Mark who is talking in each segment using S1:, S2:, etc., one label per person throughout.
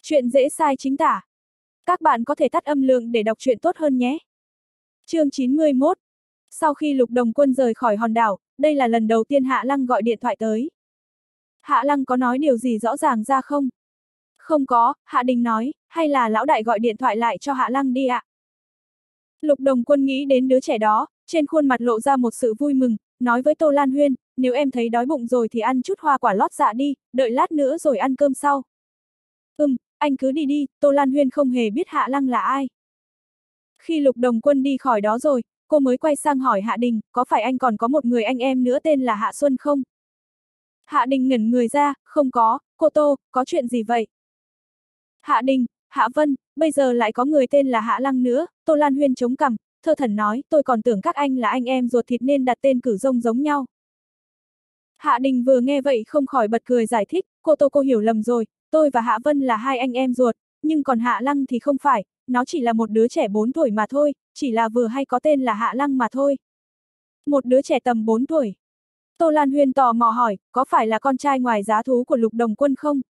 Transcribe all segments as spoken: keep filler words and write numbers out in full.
S1: Chuyện dễ sai chính tả. Các bạn có thể tắt âm lượng để đọc truyện tốt hơn nhé. Chương chín mươi mốt. Sau khi Lục Đồng Quân rời khỏi hòn đảo, đây là lần đầu tiên Hạ Lăng gọi điện thoại tới. Hạ Lăng có nói điều gì rõ ràng ra không? Không có, Hạ Đình nói, hay là lão đại gọi điện thoại lại cho Hạ Lăng đi ạ? Lục Đồng Quân nghĩ đến đứa trẻ đó, trên khuôn mặt lộ ra một sự vui mừng, nói với Tô Lan Huyên, nếu em thấy đói bụng rồi thì ăn chút hoa quả lót dạ đi, đợi lát nữa rồi ăn cơm sau. Ừm, anh cứ đi đi, Tô Lan Huyên không hề biết Hạ Lăng là ai. Khi Lục Đồng Quân đi khỏi đó rồi, cô mới quay sang hỏi Hạ Đình, có phải anh còn có một người anh em nữa tên là Hạ Xuân không? Hạ Đình ngẩn người ra, không có, cô Tô, có chuyện gì vậy? Hạ Đình, Hạ Vân, bây giờ lại có người tên là Hạ Lăng nữa, Tô Lan Huyên chống cằm, thơ thẩn nói, tôi còn tưởng các anh là anh em ruột thịt nên đặt tên cử rông giống nhau. Hạ Đình vừa nghe vậy không khỏi bật cười giải thích, cô Tô cô hiểu lầm rồi, tôi và Hạ Vân là hai anh em ruột, nhưng còn Hạ Lăng thì không phải, nó chỉ là một đứa trẻ bốn tuổi mà thôi, chỉ là vừa hay có tên là Hạ Lăng mà thôi. Một đứa trẻ tầm bốn tuổi. Tô Lan Huyên tò mò hỏi, có phải là con trai ngoài giá thú của Lục Đồng Quân không?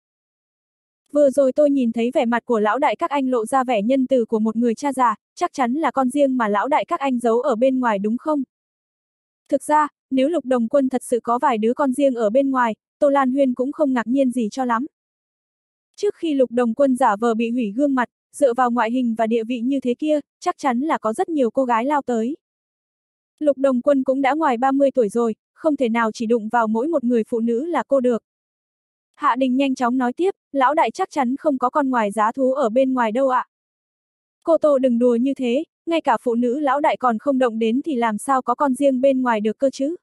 S1: Vừa rồi tôi nhìn thấy vẻ mặt của lão đại các anh lộ ra vẻ nhân từ của một người cha già, chắc chắn là con riêng mà lão đại các anh giấu ở bên ngoài đúng không? Thực ra, nếu Lục Đồng Quân thật sự có vài đứa con riêng ở bên ngoài, Tô Lan Huyên cũng không ngạc nhiên gì cho lắm. Trước khi Lục Đồng Quân giả vờ bị hủy gương mặt, dựa vào ngoại hình và địa vị như thế kia, chắc chắn là có rất nhiều cô gái lao tới. Lục Đồng Quân cũng đã ngoài ba mươi tuổi rồi, không thể nào chỉ đụng vào mỗi một người phụ nữ là cô được. Hạ Đình nhanh chóng nói tiếp, lão đại chắc chắn không có con ngoài giá thú ở bên ngoài đâu ạ. Cô Tô đừng đùa như thế, ngay cả phụ nữ lão đại còn không động đến thì làm sao có con riêng bên ngoài được cơ chứ.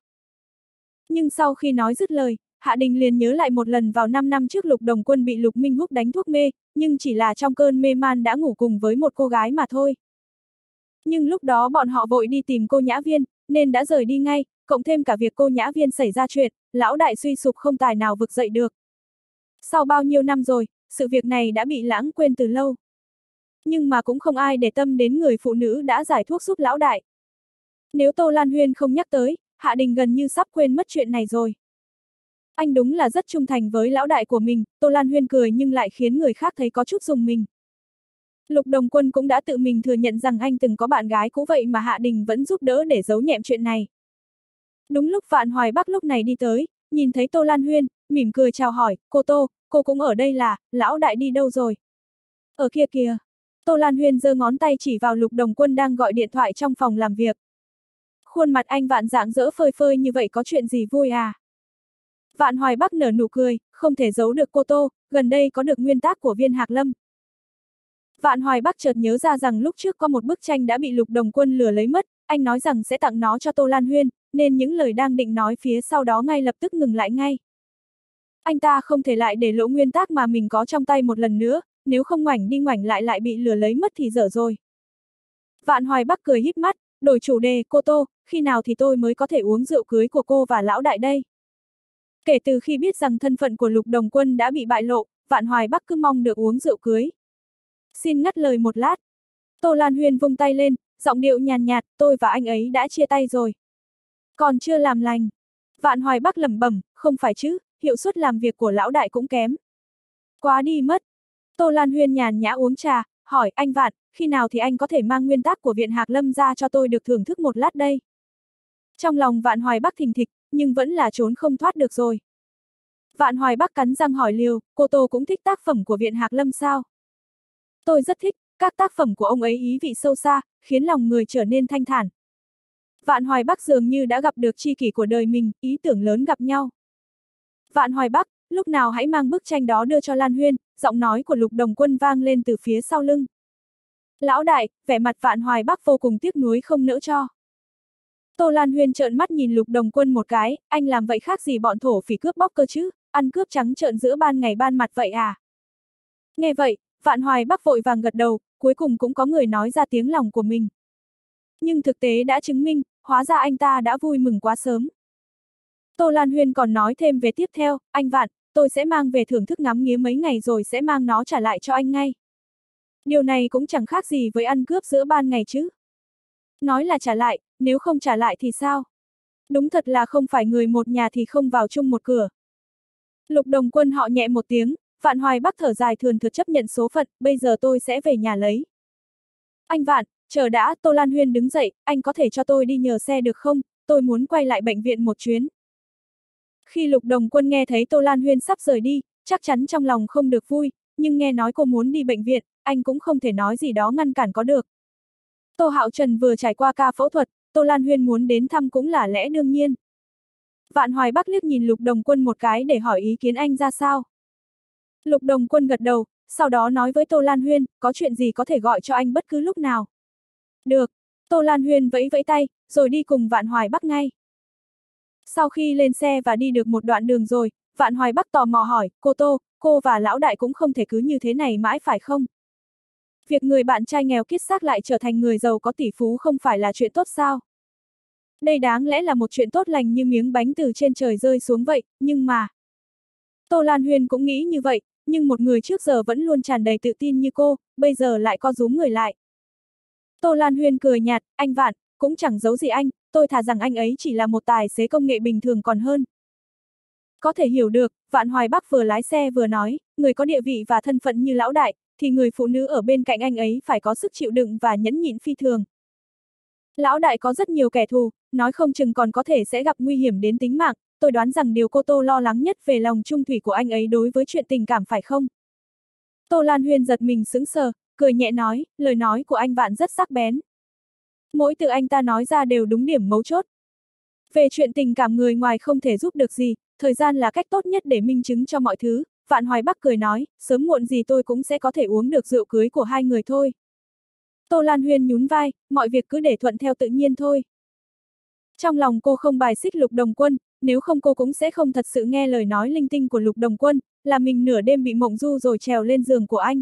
S1: Nhưng sau khi nói dứt lời, Hạ Đình liền nhớ lại một lần vào năm năm trước Lục Đồng Quân bị Lục Minh Húc đánh thuốc mê, nhưng chỉ là trong cơn mê man đã ngủ cùng với một cô gái mà thôi. Nhưng lúc đó bọn họ vội đi tìm cô Nhã Viên, nên đã rời đi ngay, cộng thêm cả việc cô Nhã Viên xảy ra chuyện, lão đại suy sụp không tài nào vực dậy được. Sau bao nhiêu năm rồi, sự việc này đã bị lãng quên từ lâu. Nhưng mà cũng không ai để tâm đến người phụ nữ đã giải thuốc giúp lão đại. Nếu Tô Lan Huyên không nhắc tới, Hạ Đình gần như sắp quên mất chuyện này rồi. Anh đúng là rất trung thành với lão đại của mình, Tô Lan Huyên cười nhưng lại khiến người khác thấy có chút rùng mình. Lục Đồng Quân cũng đã tự mình thừa nhận rằng anh từng có bạn gái cũ vậy mà Hạ Đình vẫn giúp đỡ để giấu nhẹm chuyện này. Đúng lúc Vạn Hoài Bắc lúc này đi tới, nhìn thấy Tô Lan Huyên, mỉm cười chào hỏi, cô Tô, cô cũng ở đây là, lão đại đi đâu rồi? Ở kia kìa. Tô Lan Huyên giơ ngón tay chỉ vào Lục Đồng Quân đang gọi điện thoại trong phòng làm việc. Khuôn mặt anh Vạn rạng rỡ phơi phơi như vậy có chuyện gì vui à? Vạn Hoài Bắc nở nụ cười, không thể giấu được cô Tô, gần đây có được nguyên tác của Viên Hạc Lâm. Vạn Hoài Bắc chợt nhớ ra rằng lúc trước có một bức tranh đã bị Lục Đồng Quân lừa lấy mất, anh nói rằng sẽ tặng nó cho Tô Lan Huyên, nên những lời đang định nói phía sau đó ngay lập tức ngừng lại ngay. Anh ta không thể lại để lộ nguyên tác mà mình có trong tay một lần nữa, nếu không ngoảnh đi ngoảnh lại lại bị lừa lấy mất thì dở rồi. Vạn Hoài Bắc cười híp mắt, đổi chủ đề, cô Tô, khi nào thì tôi mới có thể uống rượu cưới của cô và lão đại đây? Kể từ khi biết rằng thân phận của Lục Đồng Quân đã bị bại lộ, Vạn Hoài Bắc cứ mong được uống rượu cưới. Xin ngắt lời một lát. Tô Lan Huyên vung tay lên, giọng điệu nhàn nhạt, tôi và anh ấy đã chia tay rồi. Còn chưa làm lành. Vạn Hoài Bắc lẩm bẩm, không phải chứ, hiệu suất làm việc của lão đại cũng kém. Quá đi mất. Tô Lan Huyên nhàn nhã uống trà, hỏi anh Vạn, khi nào thì anh có thể mang nguyên tác của Viện Hạc Lâm ra cho tôi được thưởng thức một lát đây? Trong lòng Vạn Hoài Bắc thình thịch, nhưng vẫn là trốn không thoát được rồi. Vạn Hoài Bắc cắn răng hỏi liều, cô Tô cũng thích tác phẩm của Viện Hạc Lâm sao? Tôi rất thích, các tác phẩm của ông ấy ý vị sâu xa, khiến lòng người trở nên thanh thản. Vạn Hoài Bắc dường như đã gặp được tri kỷ của đời mình, ý tưởng lớn gặp nhau. Vạn Hoài Bắc, lúc nào hãy mang bức tranh đó đưa cho Lan Huyên, giọng nói của Lục Đồng Quân vang lên từ phía sau lưng. Lão đại, vẻ mặt Vạn Hoài Bắc vô cùng tiếc nuối không nỡ cho. Tô Lan Huyên trợn mắt nhìn Lục Đồng Quân một cái, anh làm vậy khác gì bọn thổ phỉ cướp bóc cơ chứ, ăn cướp trắng trợn giữa ban ngày ban mặt vậy à? Nghe vậy, Vạn Hoài Bắc vội vàng gật đầu, cuối cùng cũng có người nói ra tiếng lòng của mình. Nhưng thực tế đã chứng minh, hóa ra anh ta đã vui mừng quá sớm. Tô Lan Huyên còn nói thêm về tiếp theo, anh Vạn, tôi sẽ mang về thưởng thức ngắm nghía mấy ngày rồi sẽ mang nó trả lại cho anh ngay. Điều này cũng chẳng khác gì với ăn cướp giữa ban ngày chứ. Nói là trả lại, nếu không trả lại thì sao? Đúng thật là không phải người một nhà thì không vào chung một cửa. Lục Đồng Quân họ nhẹ một tiếng, Vạn Hoài Bắc thở dài thườn thượt chấp nhận số phận, bây giờ tôi sẽ về nhà lấy. Anh Vạn, chờ đã, Tô Lan Huyên đứng dậy, anh có thể cho tôi đi nhờ xe được không, tôi muốn quay lại bệnh viện một chuyến. Khi Lục Đồng Quân nghe thấy Tô Lan Huyên sắp rời đi, chắc chắn trong lòng không được vui, nhưng nghe nói cô muốn đi bệnh viện, anh cũng không thể nói gì đó ngăn cản có được. Tô Hạo Trần vừa trải qua ca phẫu thuật, Tô Lan Huyên muốn đến thăm cũng là lẽ đương nhiên. Vạn Hoài Bắc liếc nhìn Lục Đồng Quân một cái để hỏi ý kiến anh ra sao. Lục Đồng Quân gật đầu, sau đó nói với Tô Lan Huyên, có chuyện gì có thể gọi cho anh bất cứ lúc nào. Được, Tô Lan Huyên vẫy vẫy tay, rồi đi cùng Vạn Hoài Bắc ngay. Sau khi lên xe và đi được một đoạn đường rồi, Vạn Hoài Bắc tò mò hỏi, cô Tô, cô và lão đại cũng không thể cứ như thế này mãi phải không? Việc người bạn trai nghèo kiết xác lại trở thành người giàu có tỷ phú không phải là chuyện tốt sao? Đây đáng lẽ là một chuyện tốt lành như miếng bánh từ trên trời rơi xuống vậy, nhưng mà... Tô Lan Huyên cũng nghĩ như vậy, nhưng một người trước giờ vẫn luôn tràn đầy tự tin như cô, bây giờ lại co rúm người lại. Tô Lan Huyên cười nhạt, anh Vạn, cũng chẳng giấu gì anh, tôi thà rằng anh ấy chỉ là một tài xế công nghệ bình thường còn hơn. Có thể hiểu được, Vạn Hoài Bắc vừa lái xe vừa nói, người có địa vị và thân phận như lão đại, thì người phụ nữ ở bên cạnh anh ấy phải có sức chịu đựng và nhẫn nhịn phi thường. Lão đại có rất nhiều kẻ thù, nói không chừng còn có thể sẽ gặp nguy hiểm đến tính mạng, tôi đoán rằng điều cô Tô lo lắng nhất về lòng trung thủy của anh ấy đối với chuyện tình cảm phải không? Tô Lan Huyên giật mình sững sờ, cười nhẹ nói, lời nói của anh Vạn rất sắc bén. Mỗi từ anh ta nói ra đều đúng điểm mấu chốt. Về chuyện tình cảm người ngoài không thể giúp được gì, thời gian là cách tốt nhất để minh chứng cho mọi thứ, Vạn Hoài Bắc cười nói, sớm muộn gì tôi cũng sẽ có thể uống được rượu cưới của hai người thôi. Tô Lan Huyên nhún vai, mọi việc cứ để thuận theo tự nhiên thôi. Trong lòng cô không bài xích Lục Đồng Quân, nếu không cô cũng sẽ không thật sự nghe lời nói linh tinh của Lục Đồng Quân, là mình nửa đêm bị mộng du rồi trèo lên giường của anh.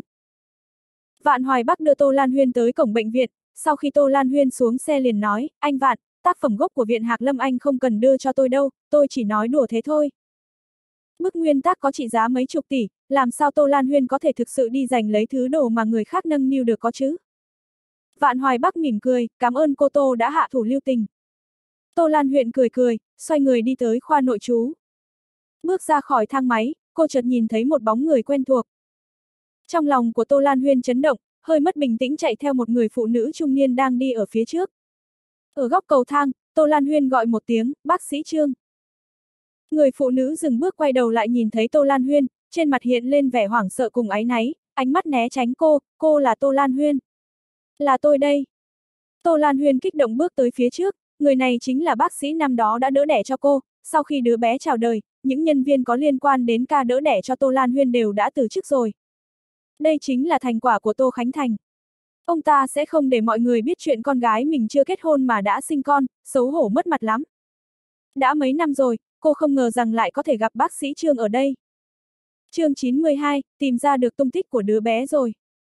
S1: Vạn Hoài Bắc đưa Tô Lan Huyên tới cổng bệnh viện, sau khi Tô Lan Huyên xuống xe liền nói, anh Vạn, tác phẩm gốc của Viện Hạc Lâm anh không cần đưa cho tôi đâu, tôi chỉ nói đùa thế thôi. Bức nguyên tác có trị giá mấy chục tỷ, làm sao Tô Lan Huyên có thể thực sự đi giành lấy thứ đồ mà người khác nâng niu được có chứ? Vạn Hoài Bắc mỉm cười, cảm ơn cô Tô đã hạ thủ lưu tình. Tô Lan Huyên cười cười, xoay người đi tới khoa nội trú. Bước ra khỏi thang máy, cô chợt nhìn thấy một bóng người quen thuộc. Trong lòng của Tô Lan Huyên chấn động, hơi mất bình tĩnh chạy theo một người phụ nữ trung niên đang đi ở phía trước. Ở góc cầu thang, Tô Lan Huyên gọi một tiếng, bác sĩ Trương. Người phụ nữ dừng bước quay đầu lại nhìn thấy Tô Lan Huyên, trên mặt hiện lên vẻ hoảng sợ cùng áy náy, ánh mắt né tránh cô, cô là Tô Lan Huyên. Là tôi đây. Tô Lan Huyên kích động bước tới phía trước, người này chính là bác sĩ năm đó đã đỡ đẻ cho cô, sau khi đứa bé chào đời, những nhân viên có liên quan đến ca đỡ đẻ cho Tô Lan Huyên đều đã từ chức rồi. Đây chính là thành quả của Tô Khánh Thành. Ông ta sẽ không để mọi người biết chuyện con gái mình chưa kết hôn mà đã sinh con, xấu hổ mất mặt lắm. Đã mấy năm rồi, cô không ngờ rằng lại có thể gặp bác sĩ Trương ở đây. Chương chín mươi hai, tìm ra được tung tích của đứa bé rồi.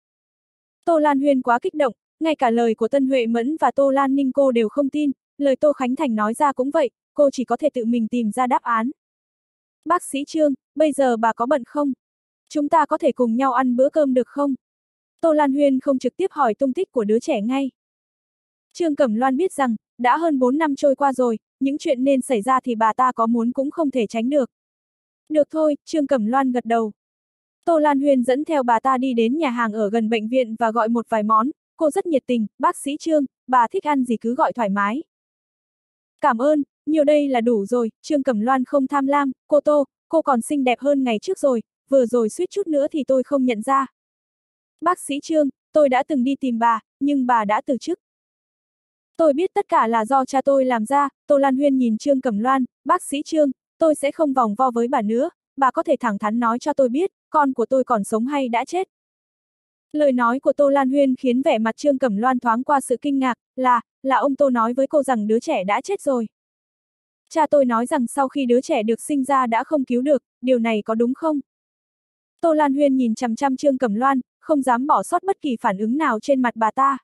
S1: Tô Lan Huyên quá kích động, ngay cả lời của Tân Huệ Mẫn và Tô Lan Ninh cô đều không tin, lời Tô Khánh Thành nói ra cũng vậy, cô chỉ có thể tự mình tìm ra đáp án. Bác sĩ Trương, bây giờ bà có bận không? Chúng ta có thể cùng nhau ăn bữa cơm được không? Tô Lan Huyên không trực tiếp hỏi tung tích của đứa trẻ ngay. Trương Cẩm Loan biết rằng, đã hơn bốn năm trôi qua rồi, những chuyện nên xảy ra thì bà ta có muốn cũng không thể tránh được. Được thôi, Trương Cẩm Loan gật đầu. Tô Lan Huyên dẫn theo bà ta đi đến nhà hàng ở gần bệnh viện và gọi một vài món, cô rất nhiệt tình, bác sĩ Trương, bà thích ăn gì cứ gọi thoải mái. Cảm ơn, nhiều đây là đủ rồi, Trương Cẩm Loan không tham lam, cô Tô, cô còn xinh đẹp hơn ngày trước rồi, vừa rồi suýt chút nữa thì tôi không nhận ra. Bác sĩ Trương, tôi đã từng đi tìm bà, nhưng bà đã từ chức. Tôi biết tất cả là do cha tôi làm ra, Tô Lan Huyên nhìn Trương Cẩm Loan, bác sĩ Trương, tôi sẽ không vòng vo với bà nữa, bà có thể thẳng thắn nói cho tôi biết, con của tôi còn sống hay đã chết. Lời nói của Tô Lan Huyên khiến vẻ mặt Trương Cẩm Loan thoáng qua sự kinh ngạc, là, là ông Tô nói với cô rằng đứa trẻ đã chết rồi. Cha tôi nói rằng sau khi đứa trẻ được sinh ra đã không cứu được, điều này có đúng không? Tô Lan Huyên nhìn chằm chằm Trương Cẩm Loan, không dám bỏ sót bất kỳ phản ứng nào trên mặt bà ta.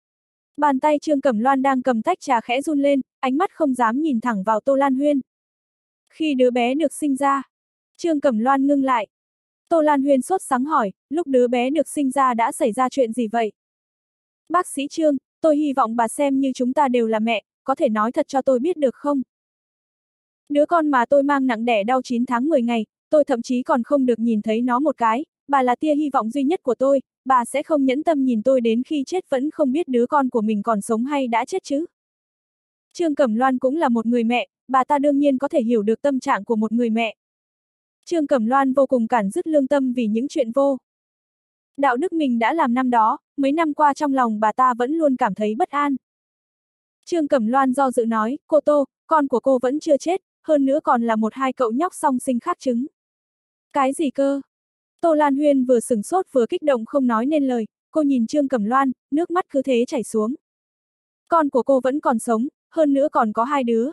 S1: Bàn tay Trương Cẩm Loan đang cầm tách trà khẽ run lên, ánh mắt không dám nhìn thẳng vào Tô Lan Huyên. Khi đứa bé được sinh ra, Trương Cẩm Loan ngưng lại. Tô Lan Huyên sốt sắng hỏi, lúc đứa bé được sinh ra đã xảy ra chuyện gì vậy? Bác sĩ Trương, tôi hy vọng bà xem như chúng ta đều là mẹ, có thể nói thật cho tôi biết được không? Đứa con mà tôi mang nặng đẻ đau chín tháng mười ngày, tôi thậm chí còn không được nhìn thấy nó một cái, bà là tia hy vọng duy nhất của tôi, bà sẽ không nhẫn tâm nhìn tôi đến khi chết vẫn không biết đứa con của mình còn sống hay đã chết chứ. Trương Cẩm Loan cũng là một người mẹ, bà ta đương nhiên có thể hiểu được tâm trạng của một người mẹ. Trương Cẩm Loan vô cùng cản rứt lương tâm vì những chuyện vô đạo đức mình đã làm năm đó, mấy năm qua trong lòng bà ta vẫn luôn cảm thấy bất an. Trương Cẩm Loan do dự nói, cô Tô, con của cô vẫn chưa chết, hơn nữa còn là một hai cậu nhóc song sinh khác trứng. Cái gì cơ? Tô Lan Huyên vừa sửng sốt vừa kích động không nói nên lời, cô nhìn Trương Cẩm Loan, nước mắt cứ thế chảy xuống. Con của cô vẫn còn sống, hơn nữa còn có hai đứa.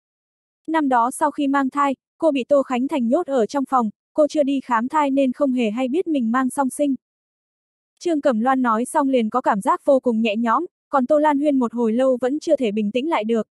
S1: Năm đó sau khi mang thai, cô bị Tô Khánh Thành nhốt ở trong phòng, cô chưa đi khám thai nên không hề hay biết mình mang song sinh. Trương Cẩm Loan nói xong liền có cảm giác vô cùng nhẹ nhõm, còn Tô Lan Huyên một hồi lâu vẫn chưa thể bình tĩnh lại được.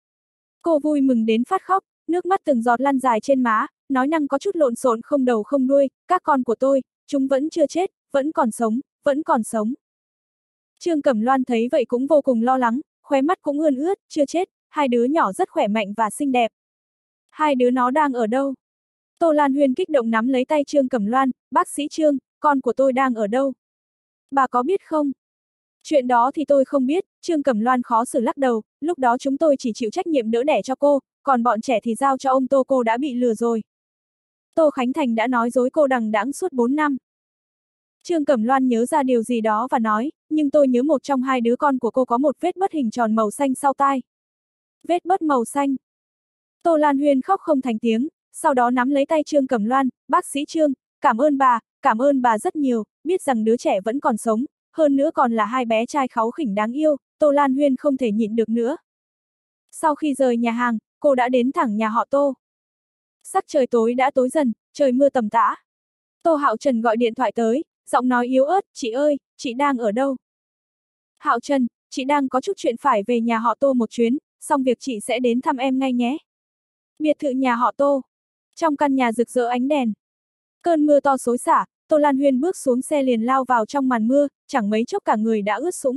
S1: Cô vui mừng đến phát khóc, nước mắt từng giọt lăn dài trên má, nói năng có chút lộn xộn không đầu không đuôi, các con của tôi, chúng vẫn chưa chết, vẫn còn sống, vẫn còn sống. Trương Cẩm Loan thấy vậy cũng vô cùng lo lắng, khóe mắt cũng ươn ướt, chưa chết, hai đứa nhỏ rất khỏe mạnh và xinh đẹp. Hai đứa nó đang ở đâu? Tô Lan Huyên kích động nắm lấy tay Trương Cẩm Loan, bác sĩ Trương, con của tôi đang ở đâu? Bà có biết không? Chuyện đó thì tôi không biết, Trương Cẩm Loan khó xử lắc đầu, lúc đó chúng tôi chỉ chịu trách nhiệm đỡ đẻ cho cô, còn bọn trẻ thì giao cho ông Tô, cô đã bị lừa rồi. Tô Khánh Thành đã nói dối cô đằng đẵng suốt bốn năm. Trương Cẩm Loan nhớ ra điều gì đó và nói, nhưng tôi nhớ một trong hai đứa con của cô có một vết bớt hình tròn màu xanh sau tai. Vết bớt màu xanh. Tô Lan Huyên khóc không thành tiếng, sau đó nắm lấy tay Trương Cẩm Loan, bác sĩ Trương, cảm ơn bà, cảm ơn bà rất nhiều, biết rằng đứa trẻ vẫn còn sống, hơn nữa còn là hai bé trai kháu khỉnh đáng yêu, Tô Lan Huyên không thể nhịn được nữa. Sau khi rời nhà hàng, cô đã đến thẳng nhà họ Tô. Sắc trời tối đã tối dần, trời mưa tầm tã. Tô Hạo Trần gọi điện thoại tới, giọng nói yếu ớt, chị ơi, chị đang ở đâu? Hạo Trần, chị đang có chút chuyện phải về nhà họ Tô một chuyến, xong việc chị sẽ đến thăm em ngay nhé. Biệt thự nhà họ Tô. Trong căn nhà rực rỡ ánh đèn. Cơn mưa to xối xả, Tô Lan Huyên bước xuống xe liền lao vào trong màn mưa, chẳng mấy chốc cả người đã ướt sũng.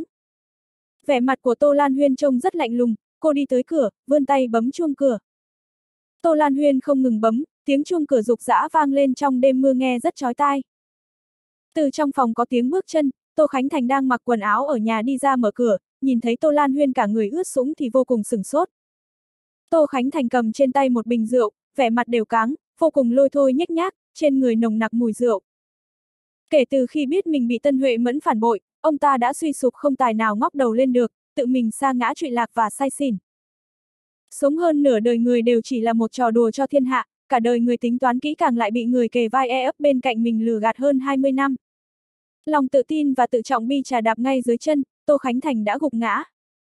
S1: Vẻ mặt của Tô Lan Huyên trông rất lạnh lùng, cô đi tới cửa, vươn tay bấm chuông cửa. Tô Lan Huyên không ngừng bấm, tiếng chuông cửa rục rã vang lên trong đêm mưa nghe rất chói tai. Từ trong phòng có tiếng bước chân, Tô Khánh Thành đang mặc quần áo ở nhà đi ra mở cửa, nhìn thấy Tô Lan Huyên cả người ướt sũng thì vô cùng sửng sốt. Tô Khánh Thành cầm trên tay một bình rượu, vẻ mặt đều cáng, vô cùng lôi thôi nhếch nhác, trên người nồng nặc mùi rượu. Kể từ khi biết mình bị Tân Huệ Mẫn phản bội, ông ta đã suy sụp không tài nào ngóc đầu lên được, tự mình sa ngã trụy lạc và say xỉn. Sống hơn nửa đời người đều chỉ là một trò đùa cho thiên hạ, cả đời người tính toán kỹ càng lại bị người kề vai e ấp bên cạnh mình lừa gạt hơn hai mươi năm. Lòng tự tin và tự trọng bi trà đạp ngay dưới chân, Tô Khánh Thành đã gục ngã.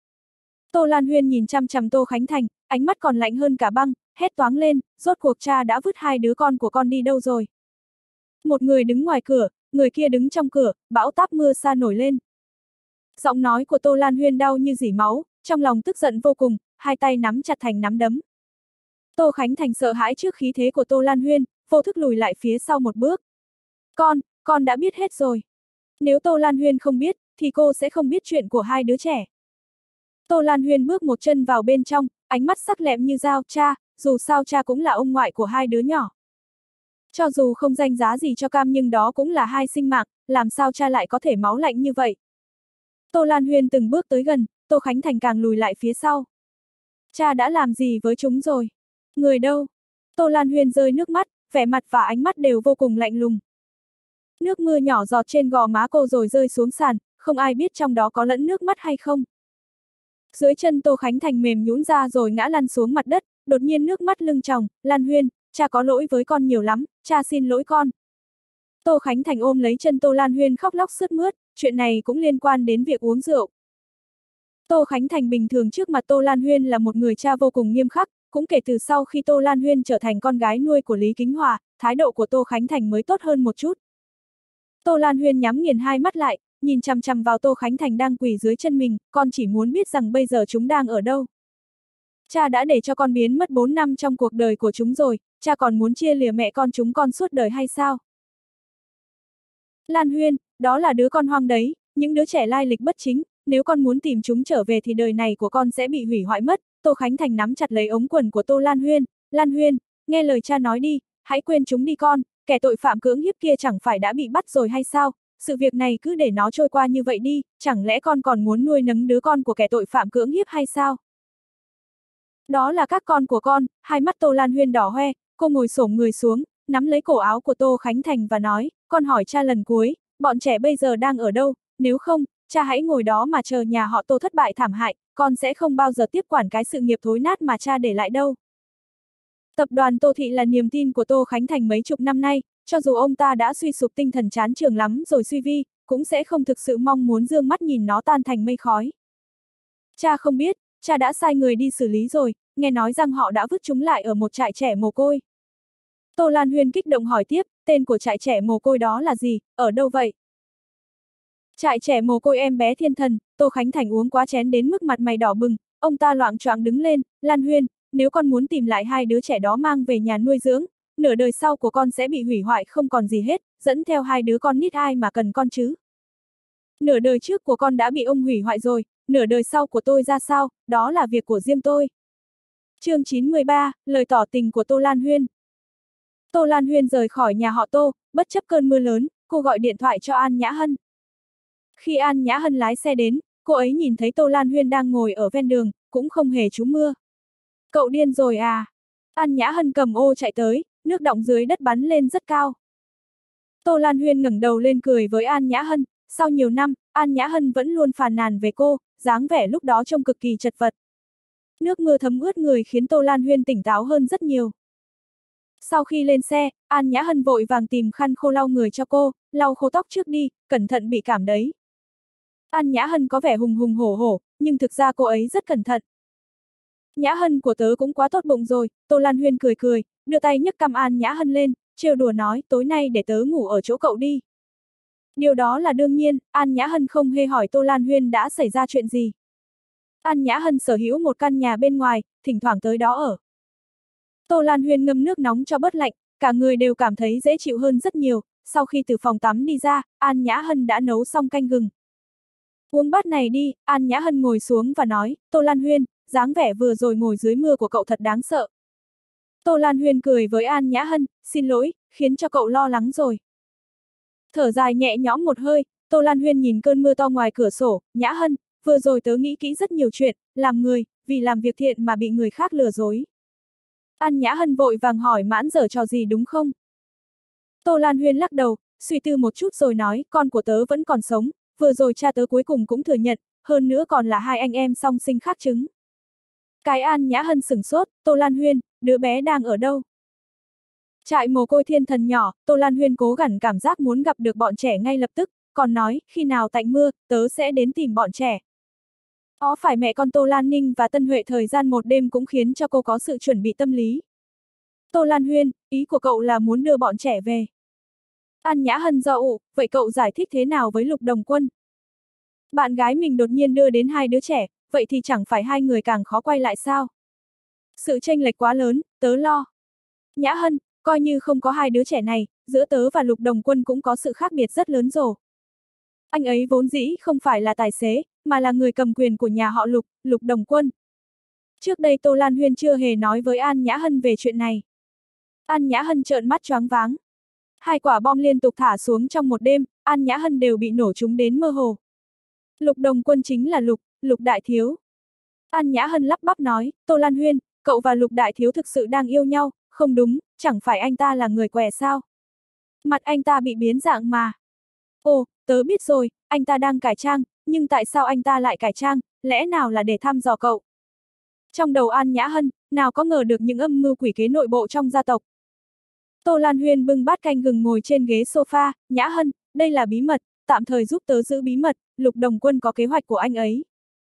S1: Tô Lan Huyên nhìn chăm chăm Tô Khánh Thành, ánh mắt còn lạnh hơn cả băng, hét toáng lên, rốt cuộc cha đã vứt hai đứa con của con đi đâu rồi? Một người đứng ngoài cửa, người kia đứng trong cửa, bão táp mưa sa nổi lên. Giọng nói của Tô Lan Huyên đau như rỉ máu, trong lòng tức giận vô cùng, hai tay nắm chặt thành nắm đấm. Tô Khánh Thành sợ hãi trước khí thế của Tô Lan Huyên, vô thức lùi lại phía sau một bước. Con, con đã biết hết rồi. Nếu Tô Lan Huyên không biết, thì cô sẽ không biết chuyện của hai đứa trẻ. Tô Lan Huyên bước một chân vào bên trong, ánh mắt sắc lẹm như dao, cha, dù sao cha cũng là ông ngoại của hai đứa nhỏ. Cho dù không danh giá gì cho cam nhưng đó cũng là hai sinh mạng, làm sao cha lại có thể máu lạnh như vậy? Tô Lan Huyên từng bước tới gần, Tô Khánh Thành càng lùi lại phía sau. Cha đã làm gì với chúng rồi? Người đâu? Tô Lan Huyên rơi nước mắt, vẻ mặt và ánh mắt đều vô cùng lạnh lùng. Nước mưa nhỏ giọt trên gò má cô rồi rơi xuống sàn, không ai biết trong đó có lẫn nước mắt hay không. Dưới chân Tô Khánh Thành mềm nhũn ra rồi ngã lăn xuống mặt đất, đột nhiên nước mắt lưng tròng, Lan Huyên, cha có lỗi với con nhiều lắm, cha xin lỗi con. Tô Khánh Thành ôm lấy chân Tô Lan Huyên khóc lóc sướt mướt, chuyện này cũng liên quan đến việc uống rượu. Tô Khánh Thành bình thường trước mặt Tô Lan Huyên là một người cha vô cùng nghiêm khắc, cũng kể từ sau khi Tô Lan Huyên trở thành con gái nuôi của Lý Kính Hòa, thái độ của Tô Khánh Thành mới tốt hơn một chút. Tô Lan Huyên nhắm nghiền hai mắt lại, nhìn chằm chằm vào Tô Khánh Thành đang quỳ dưới chân mình, con chỉ muốn biết rằng bây giờ chúng đang ở đâu. Cha đã để cho con biến mất bốn năm trong cuộc đời của chúng rồi, cha còn muốn chia lìa mẹ con chúng con suốt đời hay sao? Lan Huyên, đó là đứa con hoang đấy, những đứa trẻ lai lịch bất chính, nếu con muốn tìm chúng trở về thì đời này của con sẽ bị hủy hoại mất. Tô Khánh Thành nắm chặt lấy ống quần của Tô Lan Huyên, Lan Huyên, nghe lời cha nói đi, hãy quên chúng đi con, kẻ tội phạm cưỡng hiếp kia chẳng phải đã bị bắt rồi hay sao, sự việc này cứ để nó trôi qua như vậy đi, chẳng lẽ con còn muốn nuôi nấng đứa con của kẻ tội phạm cưỡng hiếp hay sao? Đó là các con của con, hai mắt Tô Lan Huyên đỏ hoe, cô ngồi xổm người xuống, nắm lấy cổ áo của Tô Khánh Thành và nói, con hỏi cha lần cuối, bọn trẻ bây giờ đang ở đâu, nếu không, cha hãy ngồi đó mà chờ nhà họ Tô thất bại thảm hại, con sẽ không bao giờ tiếp quản cái sự nghiệp thối nát mà cha để lại đâu. Tập đoàn Tô Thị là niềm tin của Tô Khánh Thành mấy chục năm nay, cho dù ông ta đã suy sụp tinh thần chán trường lắm rồi suy vi, cũng sẽ không thực sự mong muốn dương mắt nhìn nó tan thành mây khói. Cha không biết, cha đã sai người đi xử lý rồi, nghe nói rằng họ đã vứt chúng lại ở một trại trẻ mồ côi. Tô Lan Huyên kích động hỏi tiếp, tên của trại trẻ mồ côi đó là gì, ở đâu vậy? Trại trẻ mồ côi em bé thiên thần. Tô Khánh Thành uống quá chén đến mức mặt mày đỏ bừng, ông ta loạng choạng đứng lên, Lan Huyên, nếu con muốn tìm lại hai đứa trẻ đó mang về nhà nuôi dưỡng, nửa đời sau của con sẽ bị hủy hoại không còn gì hết, dẫn theo hai đứa con nít ai mà cần con chứ? Nửa đời trước của con đã bị ông hủy hoại rồi, nửa đời sau của tôi ra sao, đó là việc của riêng tôi. Chương chín mươi ba, lời tỏ tình của Tô Lan Huyên. Tô Lan Huyên rời khỏi nhà họ Tô, bất chấp cơn mưa lớn, cô gọi điện thoại cho An Nhã Hân. Khi An Nhã Hân lái xe đến, cô ấy nhìn thấy Tô Lan Huyên đang ngồi ở ven đường, cũng không hề trú mưa. Cậu điên rồi à? An Nhã Hân cầm ô chạy tới, nước đọng dưới đất bắn lên rất cao. Tô Lan Huyên ngẩng đầu lên cười với An Nhã Hân, sau nhiều năm, An Nhã Hân vẫn luôn phàn nàn về cô, dáng vẻ lúc đó trông cực kỳ chật vật. Nước mưa thấm ướt người khiến Tô Lan Huyên tỉnh táo hơn rất nhiều. Sau khi lên xe, An Nhã Hân vội vàng tìm khăn khô lau người cho cô, lau khô tóc trước đi, cẩn thận bị cảm đấy. An Nhã Hân có vẻ hùng hùng hổ hổ, nhưng thực ra cô ấy rất cẩn thận. Nhã Hân của tớ cũng quá tốt bụng rồi, Tô Lan Huyên cười cười, đưa tay nhấc cằm An Nhã Hân lên, trêu đùa nói, tối nay để tớ ngủ ở chỗ cậu đi. Điều đó là đương nhiên, An Nhã Hân không hề hỏi Tô Lan Huyên đã xảy ra chuyện gì. An Nhã Hân sở hữu một căn nhà bên ngoài, thỉnh thoảng tới đó ở. Tô Lan Huyên ngâm nước nóng cho bớt lạnh, cả người đều cảm thấy dễ chịu hơn rất nhiều, sau khi từ phòng tắm đi ra, An Nhã Hân đã nấu xong canh gừng. Uống bát này đi, An Nhã Hân ngồi xuống và nói, Tô Lan Huyên, dáng vẻ vừa rồi ngồi dưới mưa của cậu thật đáng sợ. Tô Lan Huyên cười với An Nhã Hân, xin lỗi, khiến cho cậu lo lắng rồi. Thở dài nhẹ nhõm một hơi, Tô Lan Huyên nhìn cơn mưa to ngoài cửa sổ, Nhã Hân, vừa rồi tớ nghĩ kỹ rất nhiều chuyện, làm người, vì làm việc thiện mà bị người khác lừa dối. An Nhã Hân vội vàng hỏi mãn giở trò gì đúng không? Tô Lan Huyên lắc đầu, suy tư một chút rồi nói, con của tớ vẫn còn sống, vừa rồi cha tớ cuối cùng cũng thừa nhận, hơn nữa còn là hai anh em song sinh khác trứng. Cái An Nhã Hân sửng sốt, Tô Lan Huyên, đứa bé đang ở đâu? Trại mồ côi thiên thần nhỏ, Tô Lan Huyên cố gắng cảm giác muốn gặp được bọn trẻ ngay lập tức, còn nói, khi nào tạnh mưa, tớ sẽ đến tìm bọn trẻ. Có phải mẹ con Tô Lan Ninh và Tân Huệ thời gian một đêm cũng khiến cho cô có sự chuẩn bị tâm lý. Tô Lan Huyên, ý của cậu là muốn đưa bọn trẻ về. An Nhã Hân do ụ, vậy cậu giải thích thế nào với Lục Đồng Quân? Bạn gái mình đột nhiên đưa đến hai đứa trẻ, vậy thì chẳng phải hai người càng khó quay lại sao? Sự chênh lệch quá lớn, tớ lo. Nhã Hân, coi như không có hai đứa trẻ này, giữa tớ và Lục Đồng Quân cũng có sự khác biệt rất lớn rồi. Anh ấy vốn dĩ không phải là tài xế, mà là người cầm quyền của nhà họ Lục, Lục Đồng Quân. Trước đây Tô Lan Huyên chưa hề nói với An Nhã Hân về chuyện này. An Nhã Hân trợn mắt choáng váng. Hai quả bom liên tục thả xuống trong một đêm, An Nhã Hân đều bị nổ trúng đến mơ hồ. Lục Đồng Quân chính là Lục, Lục Đại Thiếu. An Nhã Hân lắp bắp nói, Tô Lan Huyên, cậu và Lục Đại Thiếu thực sự đang yêu nhau, không đúng, chẳng phải anh ta là người què sao? Mặt anh ta bị biến dạng mà. Ồ, tớ biết rồi, anh ta đang cải trang, nhưng tại sao anh ta lại cải trang, lẽ nào là để thăm dò cậu? Trong đầu An Nhã Hân, nào có ngờ được những âm mưu quỷ kế nội bộ trong gia tộc. Tô Lan Huyên bưng bát canh gừng ngồi trên ghế sofa, Nhã Hân, đây là bí mật, tạm thời giúp tớ giữ bí mật, Lục Đồng Quân có kế hoạch của anh ấy.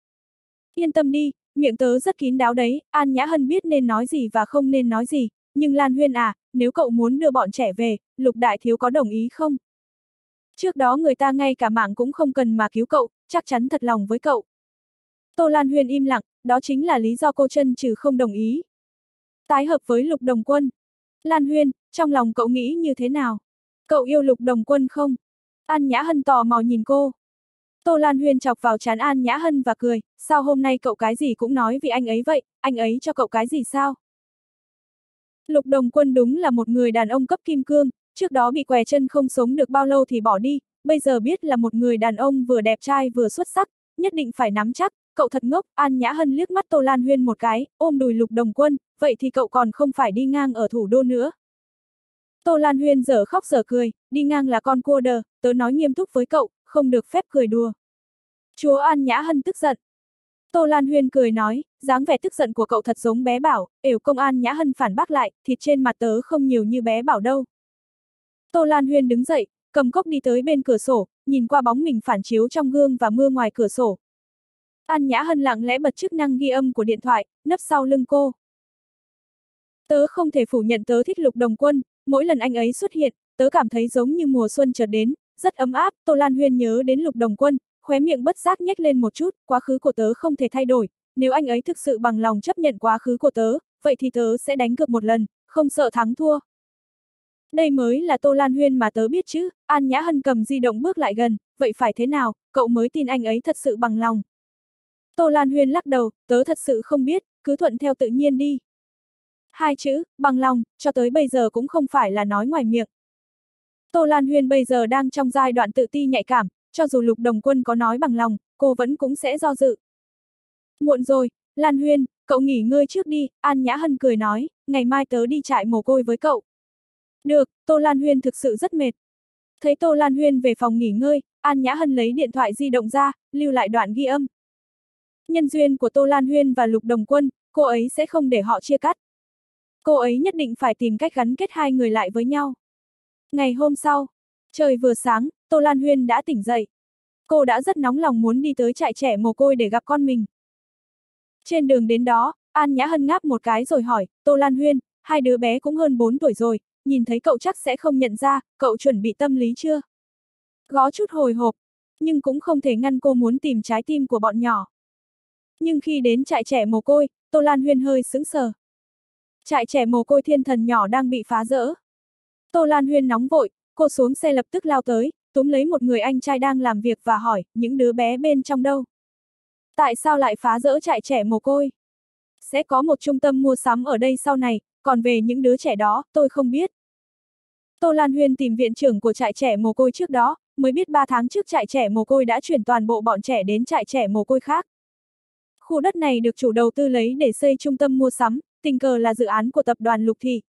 S1: Yên tâm đi, miệng tớ rất kín đáo đấy, An Nhã Hân biết nên nói gì và không nên nói gì, nhưng Lan Huyên à, nếu cậu muốn đưa bọn trẻ về, Lục Đại Thiếu có đồng ý không? Trước đó người ta ngay cả mạng cũng không cần mà cứu cậu, chắc chắn thật lòng với cậu. Tô Lan Huyên im lặng, đó chính là lý do cô chân trừ không đồng ý. Tái hợp với Lục Đồng Quân. Lan Huyên, trong lòng cậu nghĩ như thế nào? Cậu yêu Lục Đồng Quân không? An Nhã Hân tò mò nhìn cô. Tô Lan Huyên chọc vào trán An Nhã Hân và cười, sao hôm nay cậu cái gì cũng nói vì anh ấy vậy, anh ấy cho cậu cái gì sao? Lục Đồng Quân đúng là một người đàn ông cấp kim cương, trước đó bị què chân không sống được bao lâu thì bỏ đi, bây giờ biết là một người đàn ông vừa đẹp trai vừa xuất sắc, nhất định phải nắm chắc, cậu thật ngốc. An Nhã Hân liếc mắt Tô Lan Huyên một cái, ôm đùi Lục Đồng Quân, vậy thì cậu còn không phải đi ngang ở thủ đô nữa. Tô Lan Huyên dở khóc dở cười, đi ngang là con cua đờ, tớ nói nghiêm túc với cậu, không được phép cười đùa. Chúa An Nhã Hân tức giận. Tô Lan Huyên cười nói, dáng vẻ tức giận của cậu thật giống bé Bảo, ểu công An Nhã Hân phản bác lại, thịt trên mặt tớ không nhiều như bé Bảo đâu. Tô Lan Huyên đứng dậy, cầm cốc đi tới bên cửa sổ, nhìn qua bóng mình phản chiếu trong gương và mưa ngoài cửa sổ. An Nhã Hân lặng lẽ bật chức năng ghi âm của điện thoại, nấp sau lưng cô. Tớ không thể phủ nhận tớ thích Lục Đồng Quân, mỗi lần anh ấy xuất hiện, tớ cảm thấy giống như mùa xuân chợt đến, rất ấm áp. Tô Lan Huyên nhớ đến Lục Đồng Quân, khóe miệng bất giác nhếch lên một chút, quá khứ của tớ không thể thay đổi, nếu anh ấy thực sự bằng lòng chấp nhận quá khứ của tớ, vậy thì tớ sẽ đánh cược một lần, không sợ thắng thua. Đây mới là Tô Lan Huyên mà tớ biết chứ. An Nhã Hân cầm di động bước lại gần, vậy phải thế nào, cậu mới tin anh ấy thật sự bằng lòng. Tô Lan Huyên lắc đầu, tớ thật sự không biết, cứ thuận theo tự nhiên đi. Hai chữ, bằng lòng, cho tới bây giờ cũng không phải là nói ngoài miệng. Tô Lan Huyên bây giờ đang trong giai đoạn tự ti nhạy cảm, cho dù Lục Đồng Quân có nói bằng lòng, cô vẫn cũng sẽ do dự. Muộn rồi, Lan Huyên, cậu nghỉ ngơi trước đi. An Nhã Hân cười nói, ngày mai tớ đi trại mồ côi với cậu. Được, Tô Lan Huyên thực sự rất mệt. Thấy Tô Lan Huyên về phòng nghỉ ngơi, An Nhã Hân lấy điện thoại di động ra, lưu lại đoạn ghi âm. Nhân duyên của Tô Lan Huyên và Lục Đồng Quân, cô ấy sẽ không để họ chia cắt. Cô ấy nhất định phải tìm cách gắn kết hai người lại với nhau. Ngày hôm sau, trời vừa sáng, Tô Lan Huyên đã tỉnh dậy. Cô đã rất nóng lòng muốn đi tới trại trẻ mồ côi để gặp con mình. Trên đường đến đó, An Nhã Hân ngáp một cái rồi hỏi, Tô Lan Huyên, hai đứa bé cũng hơn bốn tuổi rồi, nhìn thấy cậu chắc sẽ không nhận ra, cậu chuẩn bị tâm lý chưa? Có chút hồi hộp, nhưng cũng không thể ngăn cô muốn tìm trái tim của bọn nhỏ. Nhưng khi đến trại trẻ mồ côi, Tô Lan Huyên hơi sững sờ. Trại trẻ mồ côi thiên thần nhỏ đang bị phá rỡ. Tô Lan Huyên nóng vội, cô xuống xe lập tức lao tới, túm lấy một người anh trai đang làm việc và hỏi, những đứa bé bên trong đâu? Tại sao lại phá rỡ trại trẻ mồ côi? Sẽ có một trung tâm mua sắm ở đây sau này, còn về những đứa trẻ đó, tôi không biết. Tô Lan Huyên tìm viện trưởng của trại trẻ mồ côi trước đó, mới biết ba tháng trước trại trẻ mồ côi đã chuyển toàn bộ bọn trẻ đến trại trẻ mồ côi khác. Khu đất này được chủ đầu tư lấy để xây trung tâm mua sắm, tình cờ là dự án của tập đoàn Lục Thị.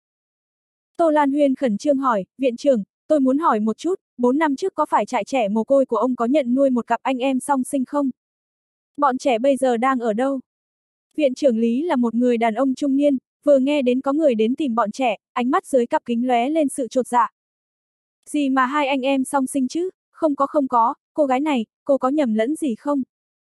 S1: Tô Lan Huyên khẩn trương hỏi, viện trưởng, tôi muốn hỏi một chút, bốn năm trước có phải trại trẻ mồ côi của ông có nhận nuôi một cặp anh em song sinh không? Bọn trẻ bây giờ đang ở đâu? Viện trưởng Lý là một người đàn ông trung niên, vừa nghe đến có người đến tìm bọn trẻ, ánh mắt dưới cặp kính lóe lên sự chột dạ. Gì mà hai anh em song sinh chứ? Không có không có, cô gái này, cô có nhầm lẫn gì không?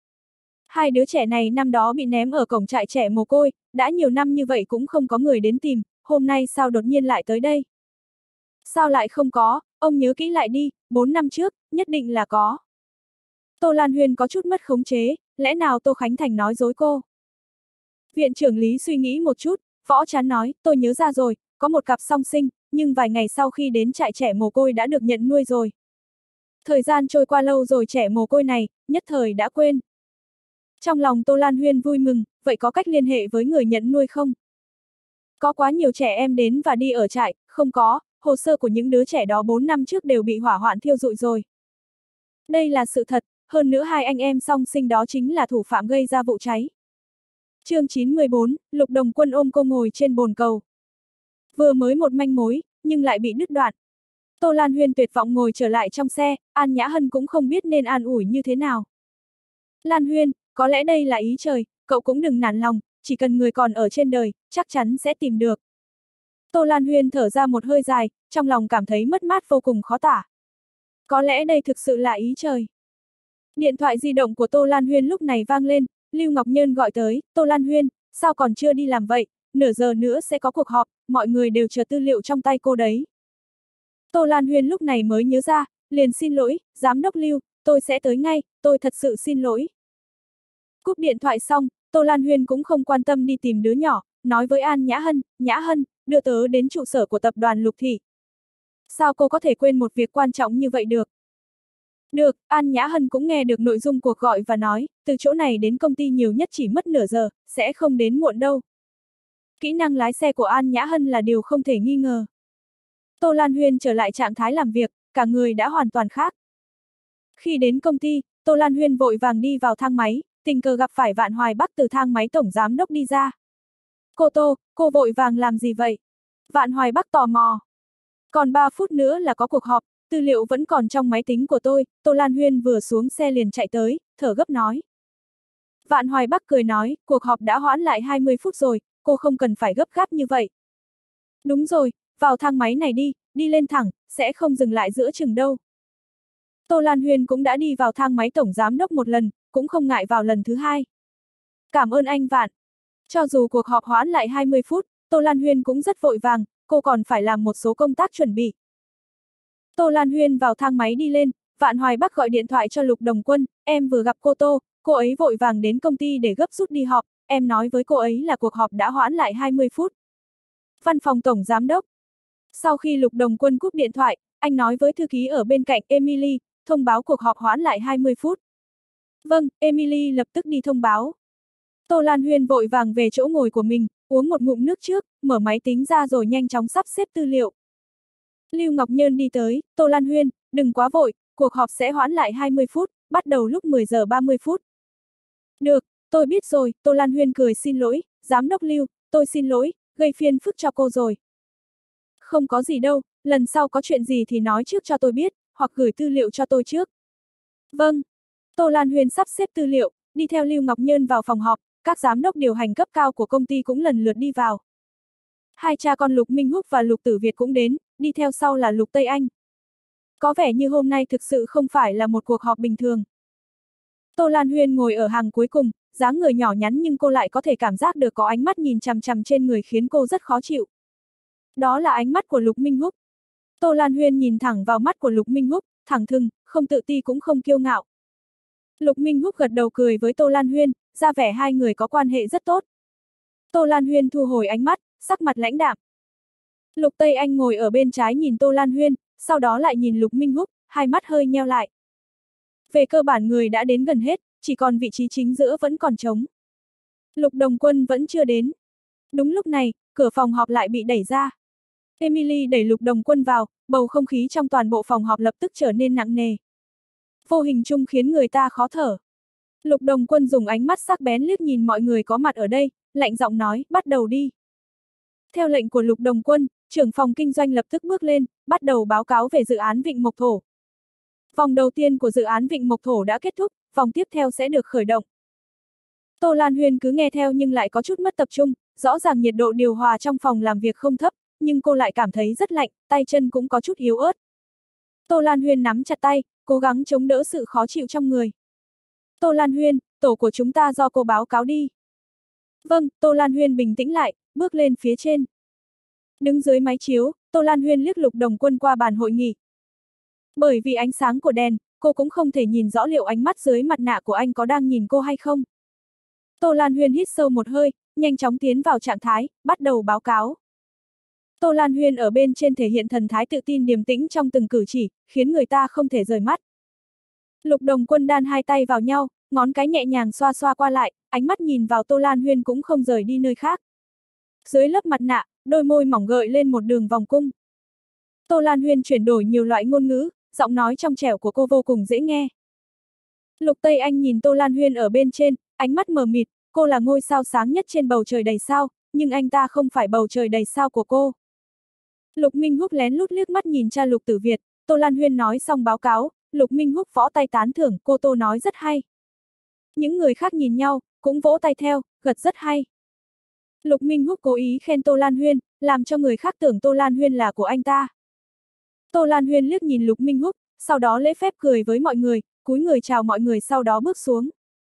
S1: Hai đứa trẻ này năm đó bị ném ở cổng trại trẻ mồ côi, đã nhiều năm như vậy cũng không có người đến tìm, hôm nay sao đột nhiên lại tới đây? Sao lại không có, ông nhớ kỹ lại đi, bốn năm trước, nhất định là có. Tô Lan Huyên có chút mất khống chế, lẽ nào Tô Khánh Thành nói dối cô? Viện trưởng Lý suy nghĩ một chút, võ chán nói, tôi nhớ ra rồi, có một cặp song sinh, nhưng vài ngày sau khi đến trại trẻ mồ côi đã được nhận nuôi rồi. Thời gian trôi qua lâu rồi trẻ mồ côi này, nhất thời đã quên. Trong lòng Tô Lan Huyên vui mừng, vậy có cách liên hệ với người nhận nuôi không? Có quá nhiều trẻ em đến và đi ở trại, không có, hồ sơ của những đứa trẻ đó bốn năm trước đều bị hỏa hoạn thiêu rụi rồi. Đây là sự thật, hơn nữa hai anh em song sinh đó chính là thủ phạm gây ra vụ cháy. Chương chín mươi bốn, Lục Đồng Quân ôm cô ngồi trên bồn cầu. Vừa mới một manh mối, nhưng lại bị đứt đoạn. Tô Lan Huyên tuyệt vọng ngồi trở lại trong xe, An Nhã Hân cũng không biết nên an ủi như thế nào. Lan Huyên, có lẽ đây là ý trời, cậu cũng đừng nản lòng, chỉ cần người còn ở trên đời, chắc chắn sẽ tìm được. Tô Lan Huyên thở ra một hơi dài, trong lòng cảm thấy mất mát vô cùng khó tả. Có lẽ đây thực sự là ý trời. Điện thoại di động của Tô Lan Huyên lúc này vang lên, Lưu Ngọc Nhân gọi tới, Tô Lan Huyên, sao còn chưa đi làm vậy, nửa giờ nữa sẽ có cuộc họp, mọi người đều chờ tư liệu trong tay cô đấy. Tô Lan Huyên lúc này mới nhớ ra, liền xin lỗi, giám đốc Lưu, tôi sẽ tới ngay, tôi thật sự xin lỗi. Cúp điện thoại xong, Tô Lan Huyên cũng không quan tâm đi tìm đứa nhỏ, nói với An Nhã Hân, Nhã Hân, đưa tớ đến trụ sở của tập đoàn Lục Thị. Sao cô có thể quên một việc quan trọng như vậy được? Được, An Nhã Hân cũng nghe được nội dung cuộc gọi và nói, từ chỗ này đến công ty nhiều nhất chỉ mất nửa giờ, sẽ không đến muộn đâu. Kỹ năng lái xe của An Nhã Hân là điều không thể nghi ngờ. Tô Lan Huyên trở lại trạng thái làm việc, cả người đã hoàn toàn khác. Khi đến công ty, Tô Lan Huyên vội vàng đi vào thang máy, tình cờ gặp phải Vạn Hoài Bắc từ thang máy tổng giám đốc đi ra. Cô Tô, cô vội vàng làm gì vậy? Vạn Hoài Bắc tò mò. Còn ba phút nữa là có cuộc họp, tư liệu vẫn còn trong máy tính của tôi, Tô Lan Huyên vừa xuống xe liền chạy tới, thở gấp nói. Vạn Hoài Bắc cười nói, cuộc họp đã hoãn lại hai mươi phút rồi, cô không cần phải gấp gáp như vậy. Đúng rồi, vào thang máy này đi, đi lên thẳng, sẽ không dừng lại giữa chừng đâu. Tô Lan Huyên cũng đã đi vào thang máy tổng giám đốc một lần, cũng không ngại vào lần thứ hai. Cảm ơn anh Vạn. Cho dù cuộc họp hoãn lại hai mươi phút, Tô Lan Huyên cũng rất vội vàng, cô còn phải làm một số công tác chuẩn bị. Tô Lan Huyên vào thang máy đi lên, Vạn Hoài Bắc gọi điện thoại cho Lục Đồng Quân, em vừa gặp cô Tô, cô ấy vội vàng đến công ty để gấp rút đi họp, em nói với cô ấy là cuộc họp đã hoãn lại hai mươi phút. Văn phòng tổng giám đốc. Sau khi Lục Đồng Quân cúp điện thoại, anh nói với thư ký ở bên cạnh Emily, thông báo cuộc họp hoãn lại hai mươi phút. Vâng, Emily lập tức đi thông báo. Tô Lan Huyên vội vàng về chỗ ngồi của mình, uống một ngụm nước trước, mở máy tính ra rồi nhanh chóng sắp xếp tư liệu. Lưu Ngọc Nhơn đi tới, Tô Lan Huyên, đừng quá vội, cuộc họp sẽ hoãn lại hai mươi phút, bắt đầu lúc mười giờ ba mươi phút. Được, tôi biết rồi, Tô Lan Huyên cười xin lỗi, giám đốc Lưu, tôi xin lỗi, gây phiền phức cho cô rồi. Không có gì đâu, lần sau có chuyện gì thì nói trước cho tôi biết, hoặc gửi tư liệu cho tôi trước. Vâng. Tô Lan Huyên sắp xếp tư liệu, đi theo Lưu Ngọc Nhơn vào phòng họp, các giám đốc điều hành cấp cao của công ty cũng lần lượt đi vào. Hai cha con Lục Minh Húc và Lục Tử Việt cũng đến, đi theo sau là Lục Tây Anh. Có vẻ như hôm nay thực sự không phải là một cuộc họp bình thường. Tô Lan Huyên ngồi ở hàng cuối cùng, dáng người nhỏ nhắn nhưng cô lại có thể cảm giác được có ánh mắt nhìn chằm chằm trên người khiến cô rất khó chịu. Đó là ánh mắt của Lục Minh Húc. Tô Lan Huyên nhìn thẳng vào mắt của Lục Minh Húc, thẳng thừng, không tự ti cũng không kiêu ngạo. Lục Minh Húc gật đầu cười với Tô Lan Huyên, ra vẻ hai người có quan hệ rất tốt. Tô Lan Huyên thu hồi ánh mắt, sắc mặt lãnh đạm. Lục Tây Anh ngồi ở bên trái nhìn Tô Lan Huyên, sau đó lại nhìn Lục Minh Húc, hai mắt hơi nheo lại. Về cơ bản người đã đến gần hết, chỉ còn vị trí chính giữa vẫn còn trống. Lục Đồng Quân vẫn chưa đến. Đúng lúc này, cửa phòng họp lại bị đẩy ra. Emily đẩy Lục Đồng Quân vào, bầu không khí trong toàn bộ phòng họp lập tức trở nên nặng nề. Vô hình chung khiến người ta khó thở. Lục Đồng Quân dùng ánh mắt sắc bén liếc nhìn mọi người có mặt ở đây, lạnh giọng nói, bắt đầu đi. Theo lệnh của Lục Đồng Quân, trưởng phòng kinh doanh lập tức bước lên, bắt đầu báo cáo về dự án Vịnh Mộc Thổ. Vòng đầu tiên của dự án Vịnh Mộc Thổ đã kết thúc, vòng tiếp theo sẽ được khởi động. Tô Lan Huyên cứ nghe theo nhưng lại có chút mất tập trung, rõ ràng nhiệt độ điều hòa trong phòng làm việc không thấp, nhưng cô lại cảm thấy rất lạnh, tay chân cũng có chút yếu ớt. Tô Lan Huyên nắm chặt tay, cố gắng chống đỡ sự khó chịu trong người. Tô Lan Huyên, tổ của chúng ta do cô báo cáo đi. Vâng, Tô Lan Huyên bình tĩnh lại, bước lên phía trên. Đứng dưới máy chiếu, Tô Lan Huyên liếc Lục Đồng Quân qua bàn hội nghị. Bởi vì ánh sáng của đèn, cô cũng không thể nhìn rõ liệu ánh mắt dưới mặt nạ của anh có đang nhìn cô hay không. Tô Lan Huyên hít sâu một hơi, nhanh chóng tiến vào trạng thái, bắt đầu báo cáo. Tô Lan Huyên ở bên trên thể hiện thần thái tự tin điềm tĩnh trong từng cử chỉ, khiến người ta không thể rời mắt. Lục Đồng Quân đan hai tay vào nhau, ngón cái nhẹ nhàng xoa xoa qua lại, ánh mắt nhìn vào Tô Lan Huyên cũng không rời đi nơi khác. Dưới lớp mặt nạ, đôi môi mỏng gợi lên một đường vòng cung. Tô Lan Huyên chuyển đổi nhiều loại ngôn ngữ, giọng nói trong trẻo của cô vô cùng dễ nghe. Lục Tây Anh nhìn Tô Lan Huyên ở bên trên, ánh mắt mờ mịt, cô là ngôi sao sáng nhất trên bầu trời đầy sao, nhưng anh ta không phải bầu trời đầy sao của cô. Lục Minh Húc lén lút liếc mắt nhìn cha Lục Tử Việt, Tô Lan Huyên nói xong báo cáo, Lục Minh Húc vỗ tay tán thưởng, cô Tô nói rất hay. Những người khác nhìn nhau, cũng vỗ tay theo, gật rất hay. Lục Minh Húc cố ý khen Tô Lan Huyên, làm cho người khác tưởng Tô Lan Huyên là của anh ta. Tô Lan Huyên liếc nhìn Lục Minh Húc, sau đó lễ phép cười với mọi người, cúi người chào mọi người sau đó bước xuống.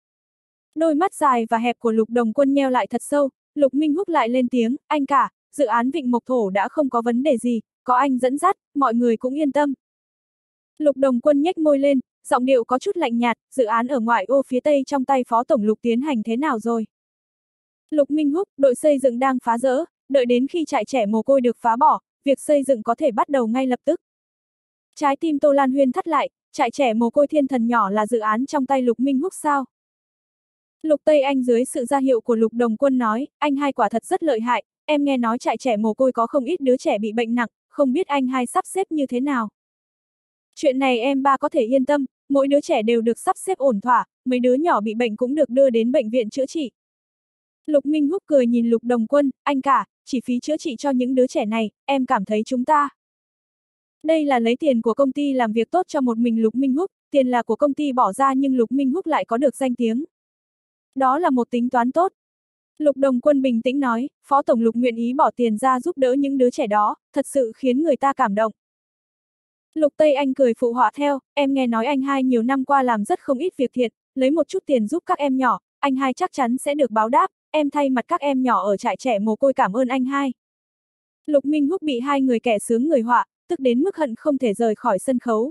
S1: Đôi mắt dài và hẹp của Lục Đồng Quân nheo lại thật sâu, Lục Minh Húc lại lên tiếng, anh cả, dự án Vịnh Mộc Thổ đã không có vấn đề gì, có anh dẫn dắt, mọi người cũng yên tâm. Lục Đồng Quân nhếch môi lên, giọng điệu có chút lạnh nhạt, dự án ở ngoại ô phía tây trong tay Phó Tổng Lục tiến hành thế nào rồi? Lục Minh Húc, đội xây dựng đang phá rỡ, đợi đến khi trại trẻ mồ côi được phá bỏ, việc xây dựng có thể bắt đầu ngay lập tức. Trái tim Tô Lan Huyên thắt lại, trại trẻ mồ côi thiên thần nhỏ là dự án trong tay Lục Minh Húc sao? Lục Tây Anh dưới sự ra hiệu của Lục Đồng Quân nói, anh hai quả thật rất lợi hại, em nghe nói trại trẻ mồ côi có không ít đứa trẻ bị bệnh nặng, không biết anh hai sắp xếp như thế nào. Chuyện này em ba có thể yên tâm, mỗi đứa trẻ đều được sắp xếp ổn thỏa, mấy đứa nhỏ bị bệnh cũng được đưa đến bệnh viện chữa trị. Lục Minh Húc cười nhìn Lục Đồng Quân, anh cả, chỉ phí chữa trị cho những đứa trẻ này, em cảm thấy chúng ta. Đây là lấy tiền của công ty làm việc tốt cho một mình Lục Minh Húc, tiền là của công ty bỏ ra nhưng Lục Minh Húc lại có được danh tiếng. Đó là một tính toán tốt. Lục Đồng Quân bình tĩnh nói, Phó Tổng Lục nguyện ý bỏ tiền ra giúp đỡ những đứa trẻ đó, thật sự khiến người ta cảm động. Lục Tây Anh cười phụ họa theo, em nghe nói anh hai nhiều năm qua làm rất không ít việc thiện, lấy một chút tiền giúp các em nhỏ, anh hai chắc chắn sẽ được báo đáp, em thay mặt các em nhỏ ở trại trẻ mồ côi cảm ơn anh hai. Lục Minh Húc bị hai người kẻ sướng người họa, tức đến mức hận không thể rời khỏi sân khấu.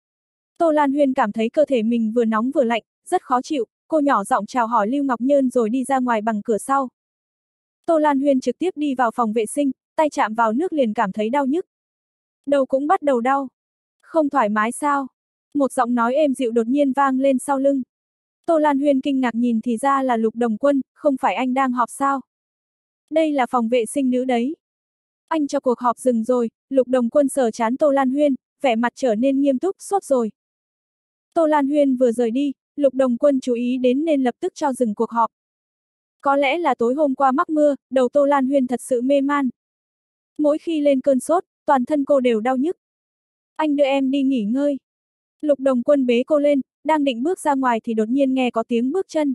S1: Tô Lan Huyên cảm thấy cơ thể mình vừa nóng vừa lạnh, rất khó chịu, cô nhỏ giọng chào hỏi Lưu Ngọc Nhơn rồi đi ra ngoài bằng cửa sau. Tô Lan Huyên trực tiếp đi vào phòng vệ sinh, tay chạm vào nước liền cảm thấy đau nhức. Đầu cũng bắt đầu đau. Không thoải mái sao? Một giọng nói êm dịu đột nhiên vang lên sau lưng. Tô Lan Huyên kinh ngạc nhìn thì ra là Lục Đồng Quân, không phải anh đang họp sao? Đây là phòng vệ sinh nữ đấy. Anh cho cuộc họp dừng rồi, Lục Đồng Quân sờ trán Tô Lan Huyên, vẻ mặt trở nên nghiêm túc, sốt rồi. Tô Lan Huyên vừa rời đi, Lục Đồng Quân chú ý đến nên lập tức cho dừng cuộc họp. Có lẽ là tối hôm qua mắc mưa, đầu Tô Lan Huyên thật sự mê man. Mỗi khi lên cơn sốt, toàn thân cô đều đau nhức. Anh đưa em đi nghỉ ngơi. Lục Đồng Quân bế cô lên, đang định bước ra ngoài thì đột nhiên nghe có tiếng bước chân.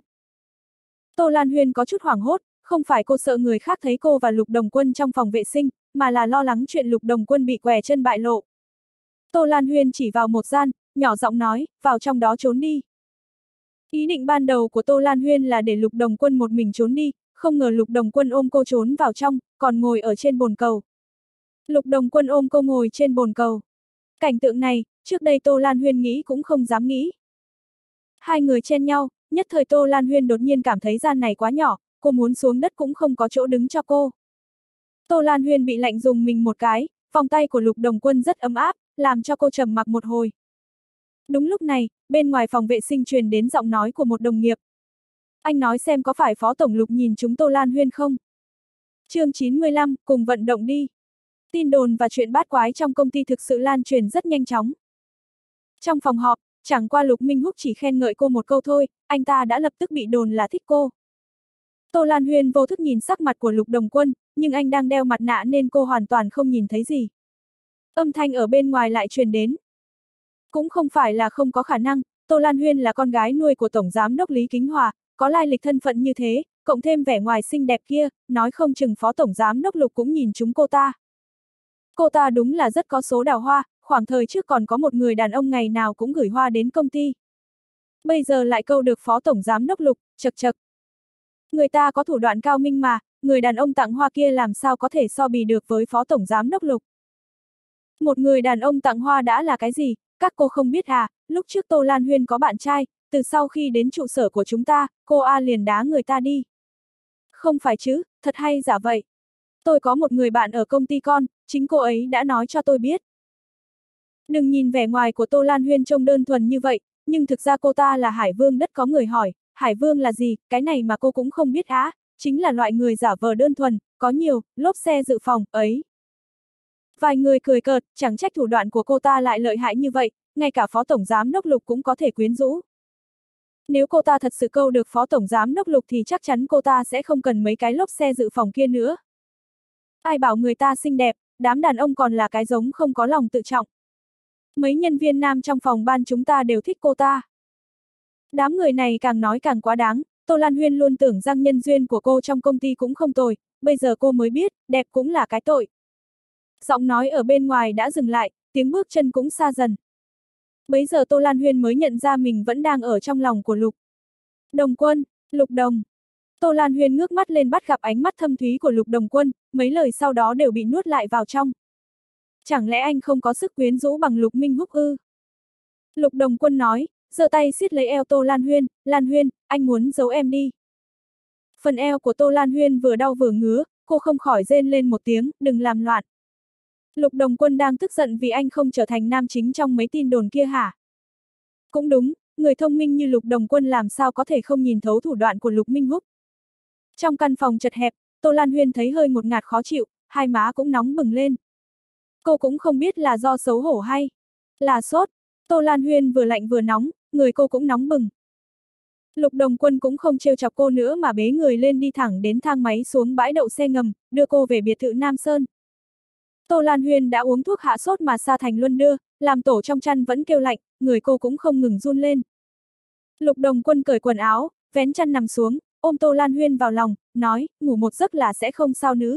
S1: Tô Lan Huyên có chút hoảng hốt, không phải cô sợ người khác thấy cô và Lục Đồng Quân trong phòng vệ sinh, mà là lo lắng chuyện Lục Đồng Quân bị què chân bại lộ. Tô Lan Huyên chỉ vào một gian, nhỏ giọng nói, vào trong đó trốn đi. Ý định ban đầu của Tô Lan Huyên là để Lục Đồng Quân một mình trốn đi, không ngờ Lục Đồng Quân ôm cô trốn vào trong, còn ngồi ở trên bồn cầu. Lục Đồng Quân ôm cô ngồi trên bồn cầu. Cảnh tượng này, trước đây Tô Lan Huyên nghĩ cũng không dám nghĩ. Hai người chen nhau, nhất thời Tô Lan Huyên đột nhiên cảm thấy gian này quá nhỏ, cô muốn xuống đất cũng không có chỗ đứng cho cô. Tô Lan Huyên bị lạnh dùng mình một cái, vòng tay của Lục Đồng Quân rất ấm áp, làm cho cô trầm mặc một hồi. Đúng lúc này, bên ngoài phòng vệ sinh truyền đến giọng nói của một đồng nghiệp. Anh nói xem có phải Phó Tổng Lục nhìn chúng Tô Lan Huyên không? Chương chín mươi lăm, cùng vận động đi. Tin đồn và chuyện bát quái trong công ty thực sự lan truyền rất nhanh chóng. Trong phòng họp, chẳng qua Lục Minh Húc chỉ khen ngợi cô một câu thôi, anh ta đã lập tức bị đồn là thích cô. Tô Lan Huyên vô thức nhìn sắc mặt của Lục Đồng Quân, nhưng anh đang đeo mặt nạ nên cô hoàn toàn không nhìn thấy gì. Âm thanh ở bên ngoài lại truyền đến. Cũng không phải là không có khả năng, Tô Lan Huyên là con gái nuôi của Tổng Giám đốc Lý Kính Hòa, có lai lịch thân phận như thế, cộng thêm vẻ ngoài xinh đẹp kia, nói không chừng Phó Tổng Giám đốc Lục cũng nhìn chúng cô ta. Cô ta đúng là rất có số đào hoa, khoảng thời trước còn có một người đàn ông ngày nào cũng gửi hoa đến công ty. Bây giờ lại câu được Phó Tổng Giám đốc Lục, chật chật. Người ta có thủ đoạn cao minh mà, người đàn ông tặng hoa kia làm sao có thể so bì được với Phó Tổng Giám đốc Lục. Một người đàn ông tặng hoa đã là cái gì, các cô không biết à, lúc trước Tô Lan Huyên có bạn trai, từ sau khi đến trụ sở của chúng ta, cô A liền đá người ta đi. Không phải chứ, thật hay giả vậy. Tôi có một người bạn ở công ty con, chính cô ấy đã nói cho tôi biết. Đừng nhìn vẻ ngoài của Tô Lan Huyên trông đơn thuần như vậy, nhưng thực ra cô ta là Hải Vương đất có người hỏi, Hải Vương là gì, cái này mà cô cũng không biết á, chính là loại người giả vờ đơn thuần, có nhiều, lốp xe dự phòng, ấy. Vài người cười cợt, chẳng trách thủ đoạn của cô ta lại lợi hại như vậy, ngay cả Phó Tổng Giám đốc Lục cũng có thể quyến rũ. Nếu cô ta thật sự câu được Phó Tổng Giám đốc Lục thì chắc chắn cô ta sẽ không cần mấy cái lốp xe dự phòng kia nữa. Ai bảo người ta xinh đẹp, đám đàn ông còn là cái giống không có lòng tự trọng. Mấy nhân viên nam trong phòng ban chúng ta đều thích cô ta. Đám người này càng nói càng quá đáng, Tô Lan Huyên luôn tưởng rằng nhân duyên của cô trong công ty cũng không tồi, bây giờ cô mới biết, đẹp cũng là cái tội. Giọng nói ở bên ngoài đã dừng lại, tiếng bước chân cũng xa dần. Bấy giờ Tô Lan Huyên mới nhận ra mình vẫn đang ở trong lòng của Lục Đồng Quân, Lục Đồng. Tô Lan Huyên ngước mắt lên bắt gặp ánh mắt thâm thúy của Lục Đồng Quân, mấy lời sau đó đều bị nuốt lại vào trong. Chẳng lẽ anh không có sức quyến rũ bằng Lục Minh Húc ư? Lục Đồng Quân nói, giơ tay siết lấy eo Tô Lan Huyên, Lan Huyên, anh muốn giấu em đi. Phần eo của Tô Lan Huyên vừa đau vừa ngứa, cô không khỏi rên lên một tiếng, đừng làm loạn. Lục Đồng Quân đang tức giận vì anh không trở thành nam chính trong mấy tin đồn kia hả? Cũng đúng, người thông minh như Lục Đồng Quân làm sao có thể không nhìn thấu thủ đoạn của Lục Minh Húc. Trong căn phòng chật hẹp, Tô Lan Huyên thấy hơi một ngạt khó chịu, hai má cũng nóng bừng lên. Cô cũng không biết là do xấu hổ hay là sốt. Tô Lan Huyên vừa lạnh vừa nóng, người cô cũng nóng bừng. Lục Đồng Quân cũng không trêu chọc cô nữa mà bế người lên đi thẳng đến thang máy xuống bãi đậu xe ngầm, đưa cô về biệt thự Nam Sơn. Tô Lan Huyên đã uống thuốc hạ sốt mà Sa Thành Luân đưa, làm tổ trong chăn vẫn kêu lạnh, người cô cũng không ngừng run lên. Lục Đồng Quân cởi quần áo, vén chăn nằm xuống, ôm Tô Lan Huyên vào lòng, nói, ngủ một giấc là sẽ không sao nữ.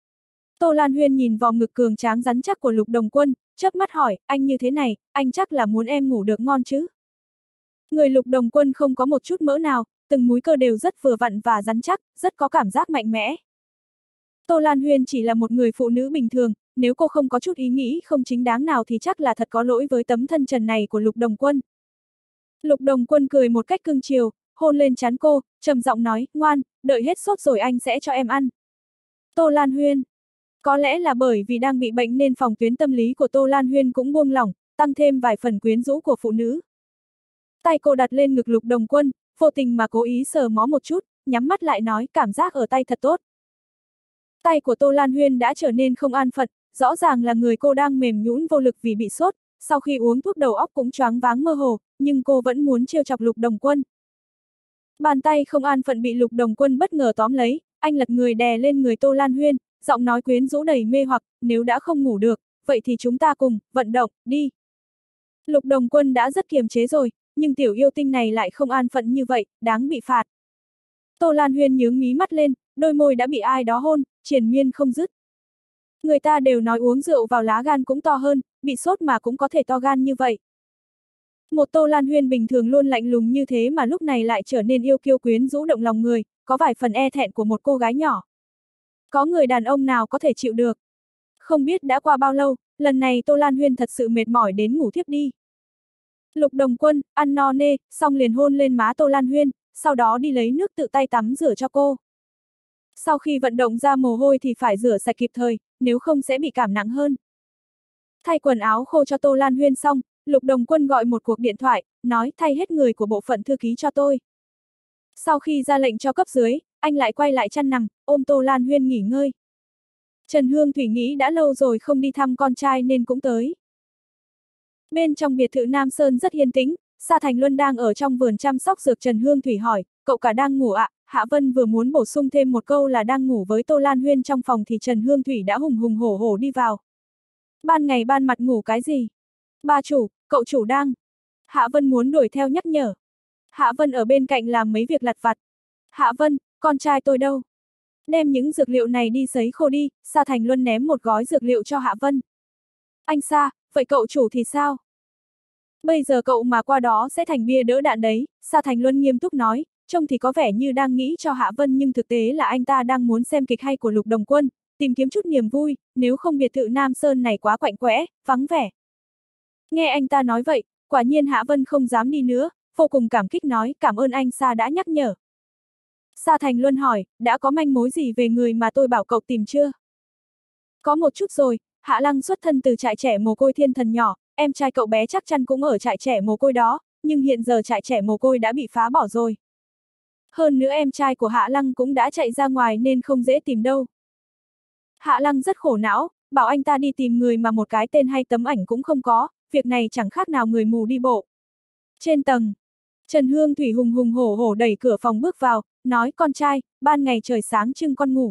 S1: Tô Lan Huyên nhìn vòng ngực cường tráng rắn chắc của Lục Đồng Quân, chớp mắt hỏi, anh như thế này, anh chắc là muốn em ngủ được ngon chứ? Người Lục Đồng Quân không có một chút mỡ nào, từng múi cơ đều rất vừa vặn và rắn chắc, rất có cảm giác mạnh mẽ. Tô Lan Huyên chỉ là một người phụ nữ bình thường, nếu cô không có chút ý nghĩ không chính đáng nào thì chắc là thật có lỗi với tấm thân trần này của Lục Đồng Quân. Lục Đồng Quân cười một cách cưng chiều, hôn lên trán cô, trầm giọng nói, ngoan, đợi hết sốt rồi anh sẽ cho em ăn. Tô Lan Huyên. Có lẽ là bởi vì đang bị bệnh nên phòng tuyến tâm lý của Tô Lan Huyên cũng buông lỏng, tăng thêm vài phần quyến rũ của phụ nữ. Tay cô đặt lên ngực Lục Đồng Quân, vô tình mà cố ý sờ mó một chút, nhắm mắt lại nói, cảm giác ở tay thật tốt. Tay của Tô Lan Huyên đã trở nên không an phận, rõ ràng là người cô đang mềm nhũn vô lực vì bị sốt, sau khi uống thuốc đầu óc cũng choáng váng mơ hồ, nhưng cô vẫn muốn trêu chọc Lục Đồng Quân. Bàn tay không an phận bị Lục Đồng Quân bất ngờ tóm lấy, anh lật người đè lên người Tô Lan Huyên, giọng nói quyến rũ đầy mê hoặc, nếu đã không ngủ được, vậy thì chúng ta cùng, vận động, đi. Lục Đồng Quân đã rất kiềm chế rồi, nhưng tiểu yêu tinh này lại không an phận như vậy, đáng bị phạt. Tô Lan Huyên nhướng mí mắt lên, đôi môi đã bị ai đó hôn, triền miên không dứt. Người ta đều nói uống rượu vào lá gan cũng to hơn, bị sốt mà cũng có thể to gan như vậy. Một Tô Lan Huyên bình thường luôn lạnh lùng như thế mà lúc này lại trở nên yêu kiêu quyến rũ động lòng người, có vài phần e thẹn của một cô gái nhỏ. Có người đàn ông nào có thể chịu được. Không biết đã qua bao lâu, lần này Tô Lan Huyên thật sự mệt mỏi đến ngủ thiếp đi. Lục Đồng Quân, ăn no nê, xong liền hôn lên má Tô Lan Huyên, sau đó đi lấy nước tự tay tắm rửa cho cô. Sau khi vận động ra mồ hôi thì phải rửa sạch kịp thời, nếu không sẽ bị cảm nặng hơn. Thay quần áo khô cho Tô Lan Huyên xong, Lục Đồng Quân gọi một cuộc điện thoại, nói thay hết người của bộ phận thư ký cho tôi. Sau khi ra lệnh cho cấp dưới, anh lại quay lại chăn nằm, ôm Tô Lan Huyên nghỉ ngơi. Trần Hương Thủy nghĩ đã lâu rồi không đi thăm con trai nên cũng tới. Bên trong biệt thự Nam Sơn rất yên tĩnh, Sa Thành Luân đang ở trong vườn chăm sóc dược. Trần Hương Thủy hỏi, cậu cả đang ngủ ạ? À? Hạ Vân vừa muốn bổ sung thêm một câu là đang ngủ với Tô Lan Huyên trong phòng thì Trần Hương Thủy đã hùng hùng hổ hổ đi vào. Ban ngày ban mặt ngủ cái gì? Bà chủ, cậu chủ đang. Hạ Vân muốn đuổi theo nhắc nhở. Hạ Vân ở bên cạnh làm mấy việc lặt vặt. Hạ Vân, con trai tôi đâu? Đem những dược liệu này đi sấy khô đi. Sa Thành Luân ném một gói dược liệu cho Hạ Vân. Anh Sa, vậy cậu chủ thì sao? Bây giờ cậu mà qua đó sẽ thành bia đỡ đạn đấy. Sa Thành Luân nghiêm túc nói, trông thì có vẻ như đang nghĩ cho Hạ Vân nhưng thực tế là anh ta đang muốn xem kịch hay của Lục Đồng Quân, tìm kiếm chút niềm vui, nếu không biệt thự Nam Sơn này quá quạnh quẽ, vắng vẻ. Nghe anh ta nói vậy, quả nhiên Hạ Vân không dám đi nữa, vô cùng cảm kích nói, cảm ơn anh Sa đã nhắc nhở. Sa Thành Luân hỏi, đã có manh mối gì về người mà tôi bảo cậu tìm chưa? Có một chút rồi, Hạ Lăng xuất thân từ trại trẻ mồ côi Thiên Thần nhỏ, em trai cậu bé chắc chắn cũng ở trại trẻ mồ côi đó, nhưng hiện giờ trại trẻ mồ côi đã bị phá bỏ rồi. Hơn nữa em trai của Hạ Lăng cũng đã chạy ra ngoài nên không dễ tìm đâu. Hạ Lăng rất khổ não, bảo anh ta đi tìm người mà một cái tên hay tấm ảnh cũng không có, việc này chẳng khác nào người mù đi bộ. Trên tầng, Trần Hương Thủy hùng hùng hổ hổ đẩy cửa phòng bước vào, nói con trai, ban ngày trời sáng trưng con ngủ.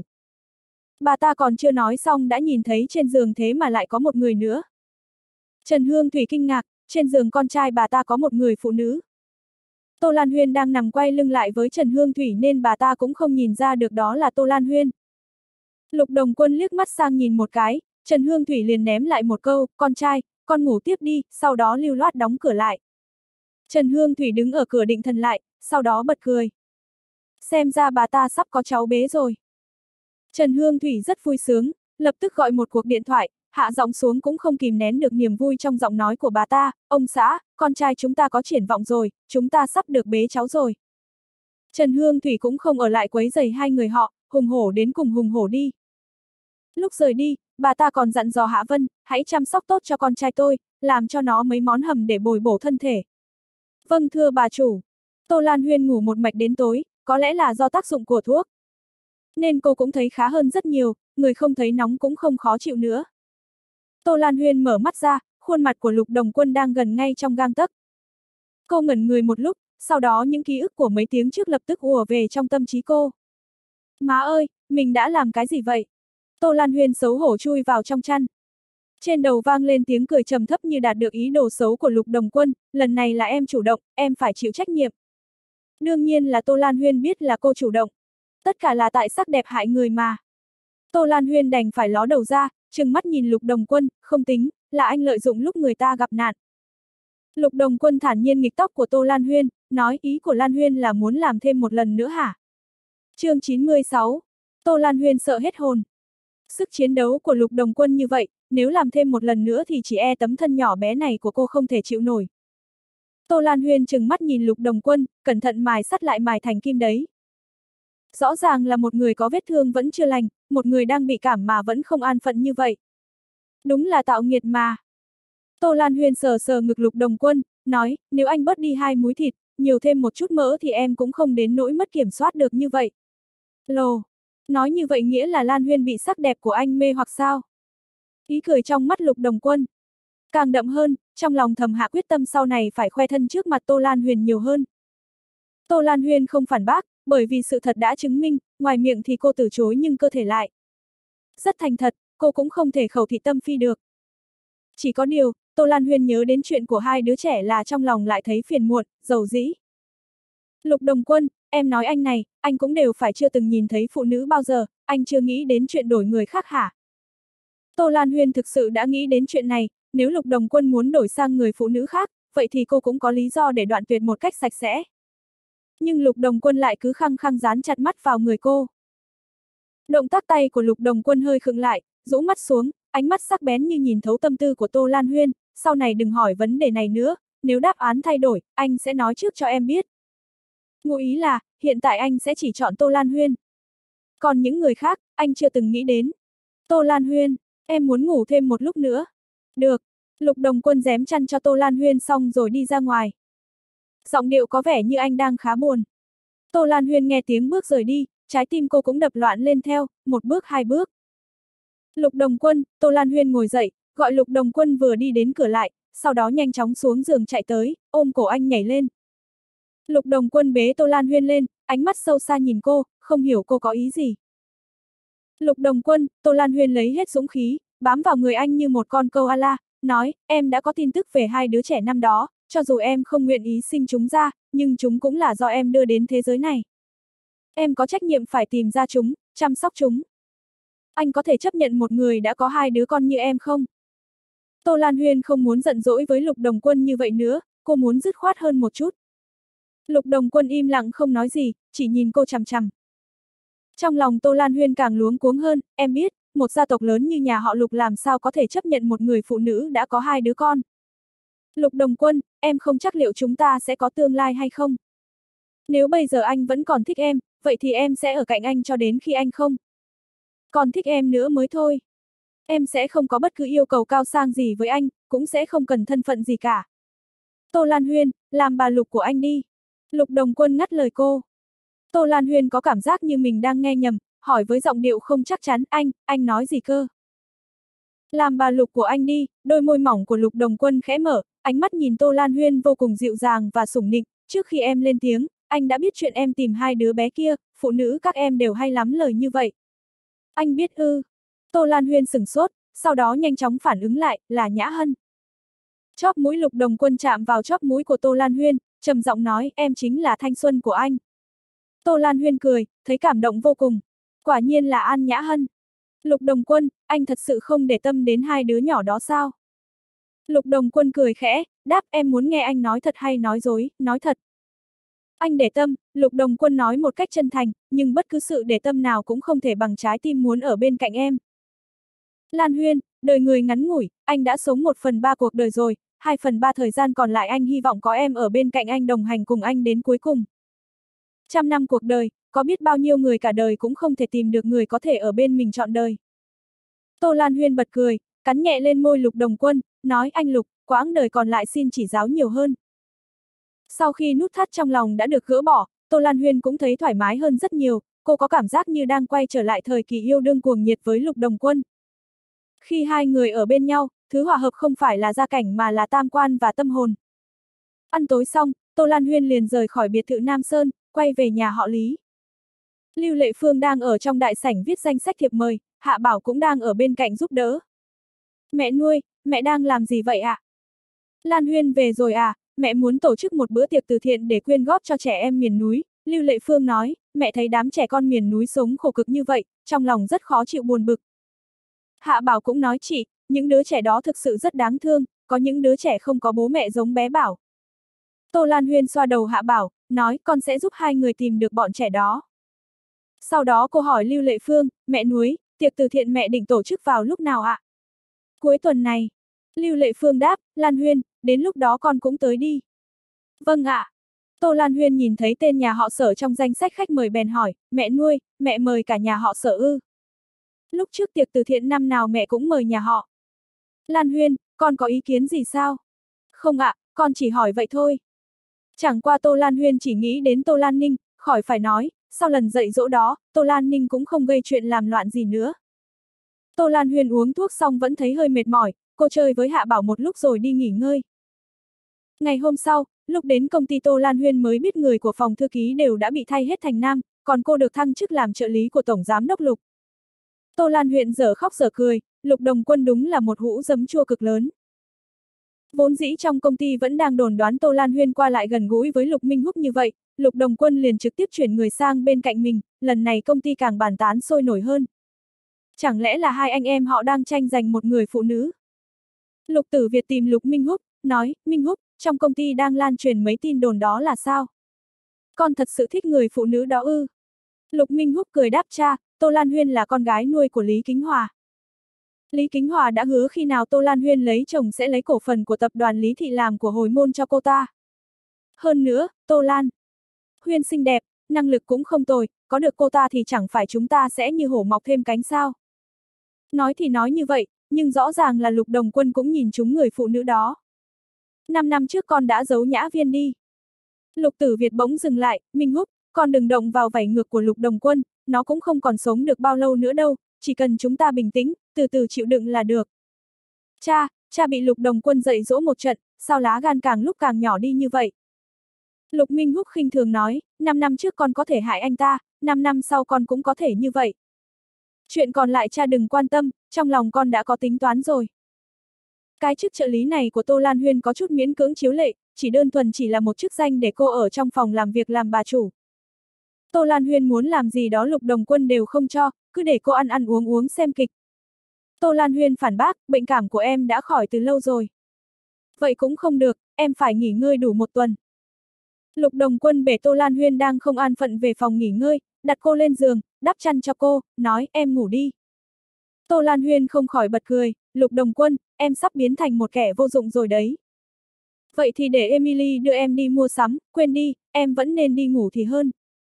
S1: Bà ta còn chưa nói xong đã nhìn thấy trên giường thế mà lại có một người nữa. Trần Hương Thủy kinh ngạc, trên giường con trai bà ta có một người phụ nữ. Tô Lan Huyên đang nằm quay lưng lại với Trần Hương Thủy nên bà ta cũng không nhìn ra được đó là Tô Lan Huyên. Lục Đồng Quân liếc mắt sang nhìn một cái, Trần Hương Thủy liền ném lại một câu, con trai, con ngủ tiếp đi, sau đó lưu loát đóng cửa lại. Trần Hương Thủy đứng ở cửa định thần lại, sau đó bật cười. Xem ra bà ta sắp có cháu bé rồi. Trần Hương Thủy rất vui sướng, lập tức gọi một cuộc điện thoại, hạ giọng xuống cũng không kìm nén được niềm vui trong giọng nói của bà ta, ông xã, con trai chúng ta có triển vọng rồi, chúng ta sắp được bế cháu rồi. Trần Hương Thủy cũng không ở lại quấy rầy hai người họ, hùng hổ đến cùng hùng hổ đi. Lúc rời đi, bà ta còn dặn dò Hạ Vân, hãy chăm sóc tốt cho con trai tôi, làm cho nó mấy món hầm để bồi bổ thân thể. Vâng thưa bà chủ. Tô Lan Huyên ngủ một mạch đến tối, có lẽ là do tác dụng của thuốc. Nên cô cũng thấy khá hơn rất nhiều, người không thấy nóng cũng không khó chịu nữa. Tô Lan Huyên mở mắt ra, khuôn mặt của Lục Đồng Quân đang gần ngay trong gang tấc. Cô ngẩn người một lúc, sau đó những ký ức của mấy tiếng trước lập tức ùa về trong tâm trí cô. Má ơi, mình đã làm cái gì vậy? Tô Lan Huyên xấu hổ chui vào trong chăn. Trên đầu vang lên tiếng cười trầm thấp như đạt được ý đồ xấu của Lục Đồng Quân, lần này là em chủ động, em phải chịu trách nhiệm. Đương nhiên là Tô Lan Huyên biết là cô chủ động. Tất cả là tại sắc đẹp hại người mà. Tô Lan Huyên đành phải ló đầu ra, trừng mắt nhìn Lục Đồng Quân, không tính, là anh lợi dụng lúc người ta gặp nạn. Lục Đồng Quân thản nhiên nghịch tóc của Tô Lan Huyên, nói ý của Lan Huyên là muốn làm thêm một lần nữa hả? Chương chín mươi sáu. Tô Lan Huyên sợ hết hồn. Sức chiến đấu của Lục Đồng Quân như vậy, nếu làm thêm một lần nữa thì chỉ e tấm thân nhỏ bé này của cô không thể chịu nổi. Tô Lan Huyên trừng mắt nhìn Lục Đồng Quân, cẩn thận mài sắt lại mài thành kim đấy. Rõ ràng là một người có vết thương vẫn chưa lành, một người đang bị cảm mà vẫn không an phận như vậy. Đúng là tạo nghiệt mà. Tô Lan Huyên sờ sờ ngực Lục Đồng Quân, nói, nếu anh bớt đi hai múi thịt, nhiều thêm một chút mỡ thì em cũng không đến nỗi mất kiểm soát được như vậy. Lồ, nói như vậy nghĩa là Lan Huyên bị sắc đẹp của anh mê hoặc sao? Ý cười trong mắt Lục Đồng Quân càng đậm hơn, trong lòng thầm hạ quyết tâm sau này phải khoe thân trước mặt Tô Lan Huyên nhiều hơn. Tô Lan Huyên không phản bác, bởi vì sự thật đã chứng minh, ngoài miệng thì cô từ chối nhưng cơ thể lại rất thành thật, cô cũng không thể khẩu thị tâm phi được. Chỉ có điều, Tô Lan Huyên nhớ đến chuyện của hai đứa trẻ là trong lòng lại thấy phiền muộn, dầu dĩ. Lục Đồng Quân, em nói anh này, anh cũng đều phải chưa từng nhìn thấy phụ nữ bao giờ, anh chưa nghĩ đến chuyện đổi người khác hả? Tô Lan Huyên thực sự đã nghĩ đến chuyện này, nếu Lục Đồng Quân muốn đổi sang người phụ nữ khác, vậy thì cô cũng có lý do để đoạn tuyệt một cách sạch sẽ. Nhưng Lục Đồng Quân lại cứ khăng khăng dán chặt mắt vào người cô. Động tác tay của Lục Đồng Quân hơi khựng lại, rũ mắt xuống, ánh mắt sắc bén như nhìn thấu tâm tư của Tô Lan Huyên, sau này đừng hỏi vấn đề này nữa, nếu đáp án thay đổi, anh sẽ nói trước cho em biết. Ngụ ý là, hiện tại anh sẽ chỉ chọn Tô Lan Huyên. Còn những người khác, anh chưa từng nghĩ đến. Tô Lan Huyên, em muốn ngủ thêm một lúc nữa. Được. Lục Đồng Quân giém chăn cho Tô Lan Huyên xong rồi đi ra ngoài. Giọng điệu có vẻ như anh đang khá buồn. Tô Lan Huyên nghe tiếng bước rời đi, trái tim cô cũng đập loạn lên theo, một bước hai bước. Lục Đồng Quân, Tô Lan Huyên ngồi dậy, gọi Lục Đồng Quân vừa đi đến cửa lại, sau đó nhanh chóng xuống giường chạy tới, ôm cổ anh nhảy lên. Lục Đồng Quân bế Tô Lan Huyên lên, ánh mắt sâu xa nhìn cô, không hiểu cô có ý gì. Lục Đồng Quân, Tô Lan Huyên lấy hết dũng khí, bám vào người anh như một con câu ala, nói, em đã có tin tức về hai đứa trẻ năm đó, cho dù em không nguyện ý sinh chúng ra, nhưng chúng cũng là do em đưa đến thế giới này. Em có trách nhiệm phải tìm ra chúng, chăm sóc chúng. Anh có thể chấp nhận một người đã có hai đứa con như em không? Tô Lan Huyên không muốn giận dỗi với Lục Đồng Quân như vậy nữa, cô muốn dứt khoát hơn một chút. Lục Đồng Quân im lặng không nói gì, chỉ nhìn cô chằm chằm. Trong lòng Tô Lan Huyên càng luống cuống hơn, em biết, một gia tộc lớn như nhà họ Lục làm sao có thể chấp nhận một người phụ nữ đã có hai đứa con. Lục Đồng Quân, em không chắc liệu chúng ta sẽ có tương lai hay không. Nếu bây giờ anh vẫn còn thích em, vậy thì em sẽ ở cạnh anh cho đến khi anh không còn thích em nữa mới thôi. Em sẽ không có bất cứ yêu cầu cao sang gì với anh, cũng sẽ không cần thân phận gì cả. Tô Lan Huyên, làm bà Lục của anh đi. Lục Đồng Quân ngắt lời cô. Tô Lan Huyên có cảm giác như mình đang nghe nhầm, hỏi với giọng điệu không chắc chắn, anh, anh nói gì cơ? Làm bà Lục của anh đi, đôi môi mỏng của Lục Đồng Quân khẽ mở, ánh mắt nhìn Tô Lan Huyên vô cùng dịu dàng và sủng nịnh, trước khi em lên tiếng, anh đã biết chuyện em tìm hai đứa bé kia, phụ nữ các em đều hay lắm lời như vậy. Anh biết ư? Tô Lan Huyên sửng sốt, sau đó nhanh chóng phản ứng lại, là Nhã Hân. Chóp mũi Lục Đồng Quân chạm vào chóp mũi của Tô Lan Huyên, trầm giọng nói, em chính là thanh xuân của anh. Tô Lan Huyên cười, thấy cảm động vô cùng. Quả nhiên là An Nhã Hân. Lục Đồng Quân, anh thật sự không để tâm đến hai đứa nhỏ đó sao? Lục Đồng Quân cười khẽ, đáp, em muốn nghe anh nói thật hay nói dối, nói thật. Anh để tâm, Lục Đồng Quân nói một cách chân thành, nhưng bất cứ sự để tâm nào cũng không thể bằng trái tim muốn ở bên cạnh em. Lan Huyên, đời người ngắn ngủi, anh đã sống một phần ba cuộc đời rồi, hai phần ba thời gian còn lại anh hy vọng có em ở bên cạnh anh đồng hành cùng anh đến cuối cùng. Trăm năm cuộc đời, có biết bao nhiêu người cả đời cũng không thể tìm được người có thể ở bên mình trọn đời. Tô Lan Huyên bật cười, cắn nhẹ lên môi Lục Đồng Quân, nói anh Lục, quãng đời còn lại xin chỉ giáo nhiều hơn. Sau khi nút thắt trong lòng đã được gỡ bỏ, Tô Lan Huyên cũng thấy thoải mái hơn rất nhiều, cô có cảm giác như đang quay trở lại thời kỳ yêu đương cuồng nhiệt với Lục Đồng Quân. Khi hai người ở bên nhau, thứ hòa hợp không phải là gia cảnh mà là tam quan và tâm hồn. Ăn tối xong, Tô Lan Huyên liền rời khỏi biệt thự Nam Sơn, quay về nhà họ Lý. Lưu Lệ Phương đang ở trong đại sảnh viết danh sách thiệp mời, Hạ Bảo cũng đang ở bên cạnh giúp đỡ. Mẹ nuôi, mẹ đang làm gì vậy ạ? À? Lan Huyên về rồi à, mẹ muốn tổ chức một bữa tiệc từ thiện để quyên góp cho trẻ em miền núi. Lưu Lệ Phương nói, mẹ thấy đám trẻ con miền núi sống khổ cực như vậy, trong lòng rất khó chịu buồn bực. Hạ Bảo cũng nói chị, những đứa trẻ đó thực sự rất đáng thương, có những đứa trẻ không có bố mẹ giống bé Bảo. Tô Lan Huyên xoa đầu Hạ Bảo, nói con sẽ giúp hai người tìm được bọn trẻ đó. Sau đó cô hỏi Lưu Lệ Phương, mẹ nuôi, tiệc từ thiện mẹ định tổ chức vào lúc nào ạ? À? Cuối tuần này. Lưu Lệ Phương đáp, Lan Huyên, đến lúc đó con cũng tới đi. Vâng ạ. À. Tô Lan Huyên nhìn thấy tên nhà họ Sở trong danh sách khách mời bèn hỏi, mẹ nuôi, mẹ mời cả nhà họ Sở ư? Lúc trước tiệc từ thiện năm nào mẹ cũng mời nhà họ. Lan Huyên, con có ý kiến gì sao? Không ạ, à, con chỉ hỏi vậy thôi. Chẳng qua Tô Lan Huyên chỉ nghĩ đến Tô Lan Ninh, khỏi phải nói, sau lần dạy dỗ đó, Tô Lan Ninh cũng không gây chuyện làm loạn gì nữa. Tô Lan Huyên uống thuốc xong vẫn thấy hơi mệt mỏi, cô chơi với Hạ Bảo một lúc rồi đi nghỉ ngơi. Ngày hôm sau, lúc đến công ty Tô Lan Huyên mới biết người của phòng thư ký đều đã bị thay hết thành nam, còn cô được thăng chức làm trợ lý của Tổng Giám đốc Lục. Tô Lan Huyên dở khóc dở cười, Lục Đồng Quân đúng là một hũ giấm chua cực lớn. Vốn dĩ trong công ty vẫn đang đồn đoán Tô Lan Huyên qua lại gần gũi với Lục Minh Húc như vậy, Lục Đồng Quân liền trực tiếp chuyển người sang bên cạnh mình, lần này công ty càng bàn tán sôi nổi hơn. Chẳng lẽ là hai anh em họ đang tranh giành một người phụ nữ? Lục Tử Việt tìm Lục Minh Húc, nói, Minh Húc, trong công ty đang lan truyền mấy tin đồn đó là sao? Con thật sự thích người phụ nữ đó ư? Lục Minh Húc cười đáp cha, Tô Lan Huyên là con gái nuôi của Lý Kính Hòa. Lý Kính Hòa đã hứa khi nào Tô Lan Huyên lấy chồng sẽ lấy cổ phần của tập đoàn Lý Thị làm của hồi môn cho cô ta. Hơn nữa, Tô Lan Huyên xinh đẹp, năng lực cũng không tồi, có được cô ta thì chẳng phải chúng ta sẽ như hổ mọc thêm cánh sao. Nói thì nói như vậy, nhưng rõ ràng là Lục Đồng Quân cũng nhìn trúng người phụ nữ đó. Năm năm trước con đã giấu Nhã Viên đi. Lục Tử Việt bỗng dừng lại, Minh Húc, con đừng động vào vảy ngược của Lục Đồng Quân, nó cũng không còn sống được bao lâu nữa đâu, chỉ cần chúng ta bình tĩnh, từ từ chịu đựng là được. Cha, cha bị Lục Đồng Quân dạy dỗ một trận, sao lá gan càng lúc càng nhỏ đi như vậy? Lục Minh Húc khinh thường nói, năm năm trước con có thể hại anh ta, năm năm sau con cũng có thể như vậy. Chuyện còn lại cha đừng quan tâm, trong lòng con đã có tính toán rồi. Cái chức trợ lý này của Tô Lan Huyên có chút miễn cưỡng chiếu lệ, chỉ đơn thuần chỉ là một chức danh để cô ở trong phòng làm việc làm bà chủ. Tô Lan Huyên muốn làm gì đó Lục Đồng Quân đều không cho, cứ để cô ăn ăn uống uống xem kịch. Tô Lan Huyên phản bác, bệnh cảm của em đã khỏi từ lâu rồi. Vậy cũng không được, em phải nghỉ ngơi đủ một tuần. Lục Đồng Quân bể Tô Lan Huyên đang không an phận về phòng nghỉ ngơi, đặt cô lên giường, đắp chăn cho cô, nói em ngủ đi. Tô Lan Huyên không khỏi bật cười, Lục Đồng Quân, em sắp biến thành một kẻ vô dụng rồi đấy. Vậy thì để Emily đưa em đi mua sắm, quên đi, em vẫn nên đi ngủ thì hơn.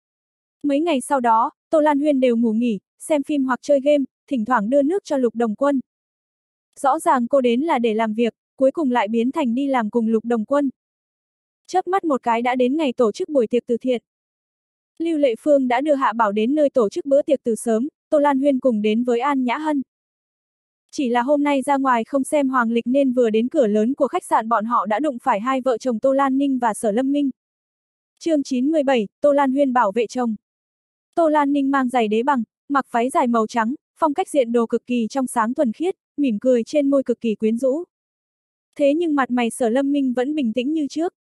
S1: Mấy ngày sau đó, Tô Lan Huyên đều ngủ nghỉ, xem phim hoặc chơi game, thỉnh thoảng đưa nước cho Lục Đồng Quân. Rõ ràng cô đến là để làm việc, cuối cùng lại biến thành đi làm cùng Lục Đồng Quân. Chớp mắt một cái đã đến ngày tổ chức buổi tiệc từ thiện. Lưu Lệ Phương đã đưa Hạ Bảo đến nơi tổ chức bữa tiệc từ sớm, Tô Lan Huyên cùng đến với An Nhã Hân. Chỉ là hôm nay ra ngoài không xem hoàng lịch nên vừa đến cửa lớn của khách sạn bọn họ đã đụng phải hai vợ chồng Tô Lan Ninh và Sở Lâm Minh. Chương chín mươi bảy, Tô Lan Huyên bảo vệ chồng. Tô Lan Ninh mang giày đế bằng, mặc váy dài màu trắng, phong cách diện đồ cực kỳ trong sáng thuần khiết, mỉm cười trên môi cực kỳ quyến rũ. Thế nhưng mặt mày Sở Lâm Minh vẫn bình tĩnh như trước.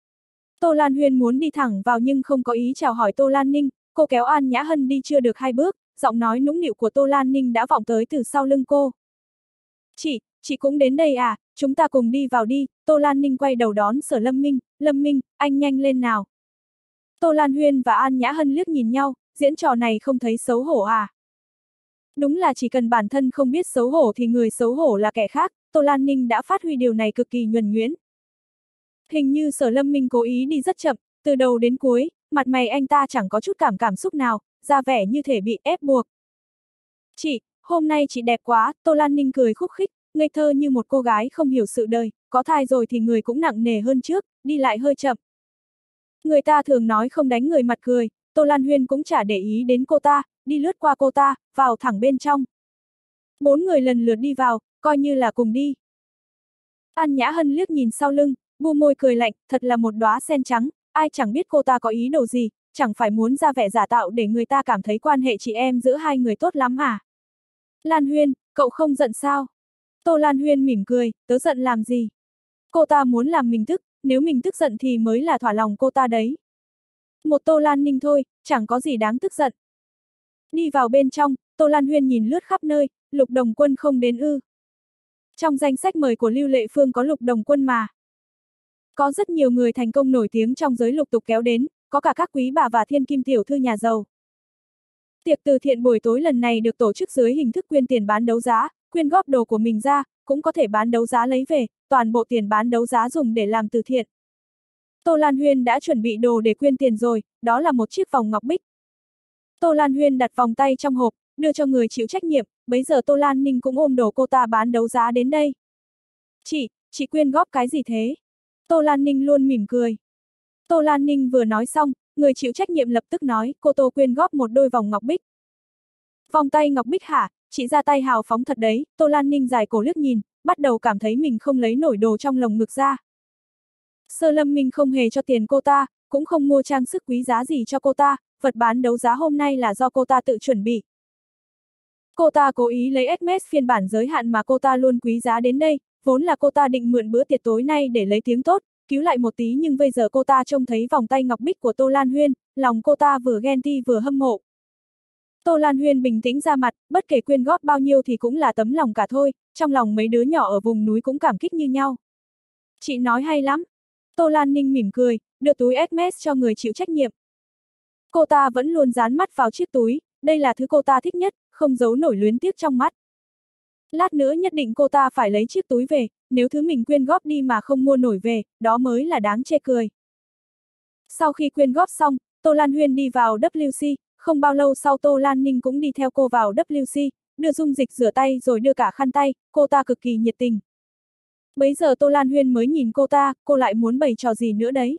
S1: Tô Lan Huyên muốn đi thẳng vào nhưng không có ý chào hỏi Tô Lan Ninh, cô kéo An Nhã Hân đi chưa được hai bước, giọng nói nũng nịu của Tô Lan Ninh đã vọng tới từ sau lưng cô. Chị, chị cũng đến đây à, chúng ta cùng đi vào đi, Tô Lan Ninh quay đầu đón Sở Lâm Minh, Lâm Minh, anh nhanh lên nào. Tô Lan Huyên và An Nhã Hân liếc nhìn nhau, diễn trò này không thấy xấu hổ à? Đúng là chỉ cần bản thân không biết xấu hổ thì người xấu hổ là kẻ khác, Tô Lan Ninh đã phát huy điều này cực kỳ nhuần nhuyễn. Hình như Sở Lâm Minh cố ý đi rất chậm, từ đầu đến cuối, mặt mày anh ta chẳng có chút cảm cảm xúc nào, ra vẻ như thể bị ép buộc. Chị, hôm nay chị đẹp quá, Tô Lan Ninh cười khúc khích, ngây thơ như một cô gái không hiểu sự đời, có thai rồi thì người cũng nặng nề hơn trước, đi lại hơi chậm. Người ta thường nói không đánh người mặt cười, Tô Lan Huyên cũng chả để ý đến cô ta, đi lướt qua cô ta, vào thẳng bên trong. Bốn người lần lượt đi vào, coi như là cùng đi. An Nhã Hân liếc nhìn sau lưng, bu môi cười lạnh, thật là một đóa sen trắng, ai chẳng biết cô ta có ý đồ gì, chẳng phải muốn ra vẻ giả tạo để người ta cảm thấy quan hệ chị em giữa hai người tốt lắm à? Lan Huyên, cậu không giận sao? Tô Lan Huyên mỉm cười, tớ giận làm gì? Cô ta muốn làm mình tức, nếu mình tức giận thì mới là thỏa lòng cô ta đấy. Một Tô Lan Ninh thôi, chẳng có gì đáng tức giận. Đi vào bên trong, Tô Lan Huyên nhìn lướt khắp nơi, Lục Đồng Quân không đến ư? Trong danh sách mời của Lưu Lệ Phương có Lục Đồng Quân mà. Có rất nhiều người thành công nổi tiếng trong giới lục tục kéo đến, có cả các quý bà và thiên kim tiểu thư nhà giàu. Tiệc từ thiện buổi tối lần này được tổ chức dưới hình thức quyên tiền bán đấu giá, quyên góp đồ của mình ra, cũng có thể bán đấu giá lấy về, toàn bộ tiền bán đấu giá dùng để làm từ thiện. Tô Lan Huyên đã chuẩn bị đồ để quyên tiền rồi, đó là một chiếc vòng ngọc bích. Tô Lan Huyên đặt vòng tay trong hộp, đưa cho người chịu trách nhiệm, bấy giờ Tô Lan Ninh cũng ôm đồ cô ta bán đấu giá đến đây. Chị, chị quyên góp cái gì thế? Tô Lan Ninh luôn mỉm cười. Tô Lan Ninh vừa nói xong, người chịu trách nhiệm lập tức nói, cô Tô quyên góp một đôi vòng ngọc bích. Vòng tay ngọc bích hả, chị ra tay hào phóng thật đấy, Tô Lan Ninh dài cổ liếc nhìn, bắt đầu cảm thấy mình không lấy nổi đồ trong lồng ngực ra. Sơ Lâm Minh không hề cho tiền cô ta, cũng không mua trang sức quý giá gì cho cô ta, vật bán đấu giá hôm nay là do cô ta tự chuẩn bị. Cô ta cố ý lấy Hermes phiên bản giới hạn mà cô ta luôn quý giá đến đây, vốn là cô ta định mượn bữa tiệc tối nay để lấy tiếng tốt, cứu lại một tí nhưng bây giờ cô ta trông thấy vòng tay ngọc bích của Tô Lan Huyên, lòng cô ta vừa ghen ti vừa hâm mộ. Tô Lan Huyên bình tĩnh ra mặt, bất kể quyên góp bao nhiêu thì cũng là tấm lòng cả thôi, trong lòng mấy đứa nhỏ ở vùng núi cũng cảm kích như nhau. Chị nói hay lắm. Tô Lan Ninh mỉm cười, đưa túi Hermes cho người chịu trách nhiệm. Cô ta vẫn luôn dán mắt vào chiếc túi, đây là thứ cô ta thích nhất, không giấu nổi luyến tiếc trong mắt. Lát nữa nhất định cô ta phải lấy chiếc túi về, nếu thứ mình quyên góp đi mà không mua nổi về, đó mới là đáng chê cười. Sau khi quyên góp xong, Tô Lan Huyên đi vào W C, không bao lâu sau Tô Lan Ninh cũng đi theo cô vào W C, đưa dung dịch rửa tay rồi đưa cả khăn tay, cô ta cực kỳ nhiệt tình. Bấy giờ Tô Lan Huyên mới nhìn cô ta, cô lại muốn bày trò gì nữa đấy.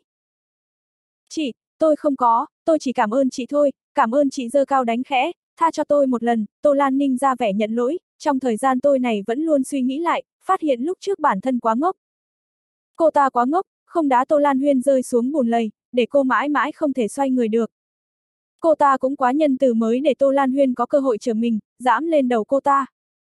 S1: Chị, tôi không có, tôi chỉ cảm ơn chị thôi, cảm ơn chị giơ cao đánh khẽ, tha cho tôi một lần, Tô Lan Ninh ra vẻ nhận lỗi, trong thời gian tôi này vẫn luôn suy nghĩ lại, phát hiện lúc trước bản thân quá ngốc. Cô ta quá ngốc, không đá Tô Lan Huyên rơi xuống bùn lầy, để cô mãi mãi không thể xoay người được. Cô ta cũng quá nhân từ mới để Tô Lan Huyên có cơ hội trở mình, dẫm lên đầu cô ta.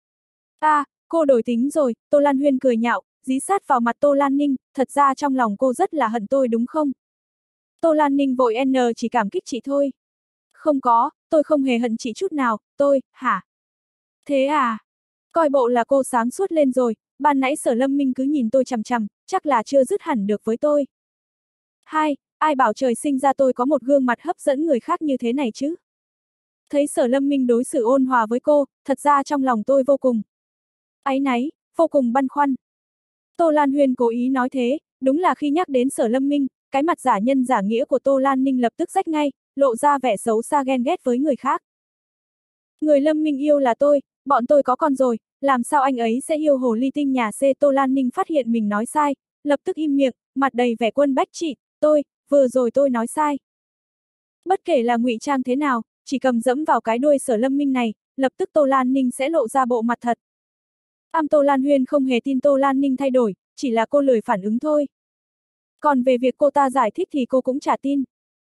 S1: À, cô đổi tính rồi, Tô Lan Huyên cười nhạo, dí sát vào mặt Tô Lan Ninh, thật ra trong lòng cô rất là hận tôi đúng không? Tô Lan Ninh vội n chỉ cảm kích chị thôi. Không có, tôi không hề hận chị chút nào, tôi, hả? Thế à? Coi bộ là cô sáng suốt lên rồi, ban nãy Sở Lâm Minh cứ nhìn tôi chằm chằm, chắc là chưa dứt hẳn được với tôi. Hai, ai bảo trời sinh ra tôi có một gương mặt hấp dẫn người khác như thế này chứ? Thấy Sở Lâm Minh đối xử ôn hòa với cô, thật ra trong lòng tôi vô cùng áy náy, vô cùng băn khoăn. Tô Lan Huyên cố ý nói thế, đúng là khi nhắc đến Sở Lâm Minh, cái mặt giả nhân giả nghĩa của Tô Lan Ninh lập tức rách ngay, lộ ra vẻ xấu xa ghen ghét với người khác. Người Lâm Minh yêu là tôi, bọn tôi có con rồi, làm sao anh ấy sẽ yêu hồ ly tinh nhà C? Tô Lan Ninh phát hiện mình nói sai, lập tức im miệng, mặt đầy vẻ quân bách trị, tôi, vừa rồi tôi nói sai. Bất kể là ngụy trang thế nào, chỉ cầm dẫm vào cái đuôi Sở Lâm Minh này, lập tức Tô Lan Ninh sẽ lộ ra bộ mặt thật. Am Tô Lan Huyên không hề tin Tô Lan Ninh thay đổi, chỉ là cô lười phản ứng thôi. Còn về việc cô ta giải thích thì cô cũng chả tin.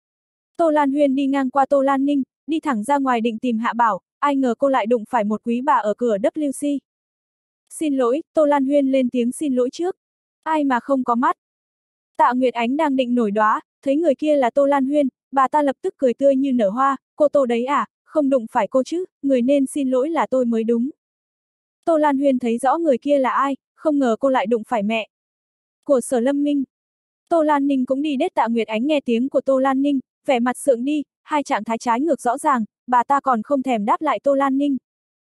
S1: Tô Lan Huyên đi ngang qua Tô Lan Ninh, đi thẳng ra ngoài định tìm Hạ Bảo, ai ngờ cô lại đụng phải một quý bà ở cửa W C. Xin lỗi, Tô Lan Huyên lên tiếng xin lỗi trước. Ai mà không có mắt. Tạ Nguyệt Ánh đang định nổi đóa, thấy người kia là Tô Lan Huyên, bà ta lập tức cười tươi như nở hoa, cô Tô đấy à, không đụng phải cô chứ, người nên xin lỗi là tôi mới đúng. Tô Lan Huyên thấy rõ người kia là ai, không ngờ cô lại đụng phải mẹ của Sở Lâm Minh. Tô Lan Ninh cũng đi đết Tạ Nguyệt Ánh nghe tiếng của Tô Lan Ninh, vẻ mặt sượng đi, hai trạng thái trái ngược rõ ràng, bà ta còn không thèm đáp lại Tô Lan Ninh.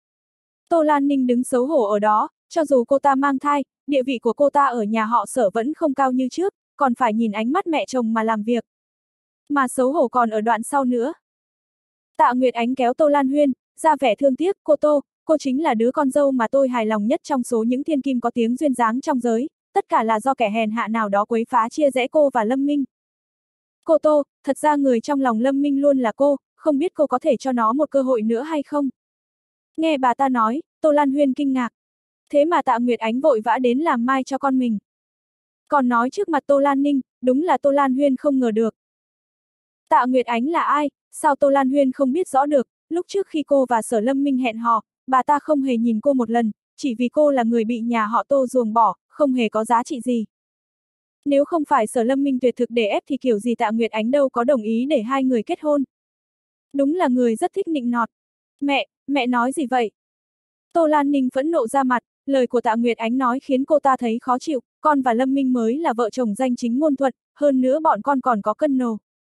S1: Tô Lan Ninh đứng xấu hổ ở đó, cho dù cô ta mang thai, địa vị của cô ta ở nhà họ Sở vẫn không cao như trước, còn phải nhìn ánh mắt mẹ chồng mà làm việc. Mà xấu hổ còn ở đoạn sau nữa. Tạ Nguyệt Ánh kéo Tô Lan Huyên, ra vẻ thương tiếc, cô Tô, cô chính là đứa con dâu mà tôi hài lòng nhất trong số những thiên kim có tiếng duyên dáng trong giới, tất cả là do kẻ hèn hạ nào đó quấy phá chia rẽ cô và Lâm Minh. Cô Tô, thật ra người trong lòng Lâm Minh luôn là cô, không biết cô có thể cho nó một cơ hội nữa hay không? Nghe bà ta nói, Tô Lan Huyên kinh ngạc. Thế mà Tạ Nguyệt Ánh vội vã đến làm mai cho con mình. Còn nói trước mặt Tô Lan Ninh, đúng là Tô Lan Huyên không ngờ được. Tạ Nguyệt Ánh là ai, sao Tô Lan Huyên không biết rõ được, lúc trước khi cô và Sở Lâm Minh hẹn hò, bà ta không hề nhìn cô một lần, chỉ vì cô là người bị nhà họ Tô ruồng bỏ, không hề có giá trị gì. Nếu không phải Sở Lâm Minh tuyệt thực để ép thì kiểu gì Tạ Nguyệt Ánh đâu có đồng ý để hai người kết hôn. Đúng là người rất thích nịnh nọt. Mẹ, mẹ nói gì vậy? Tô Lan Ninh phẫn nộ ra mặt, lời của Tạ Nguyệt Ánh nói khiến cô ta thấy khó chịu, con và Lâm Minh mới là vợ chồng danh chính ngôn thuận, hơn nữa bọn con còn có cân nồ.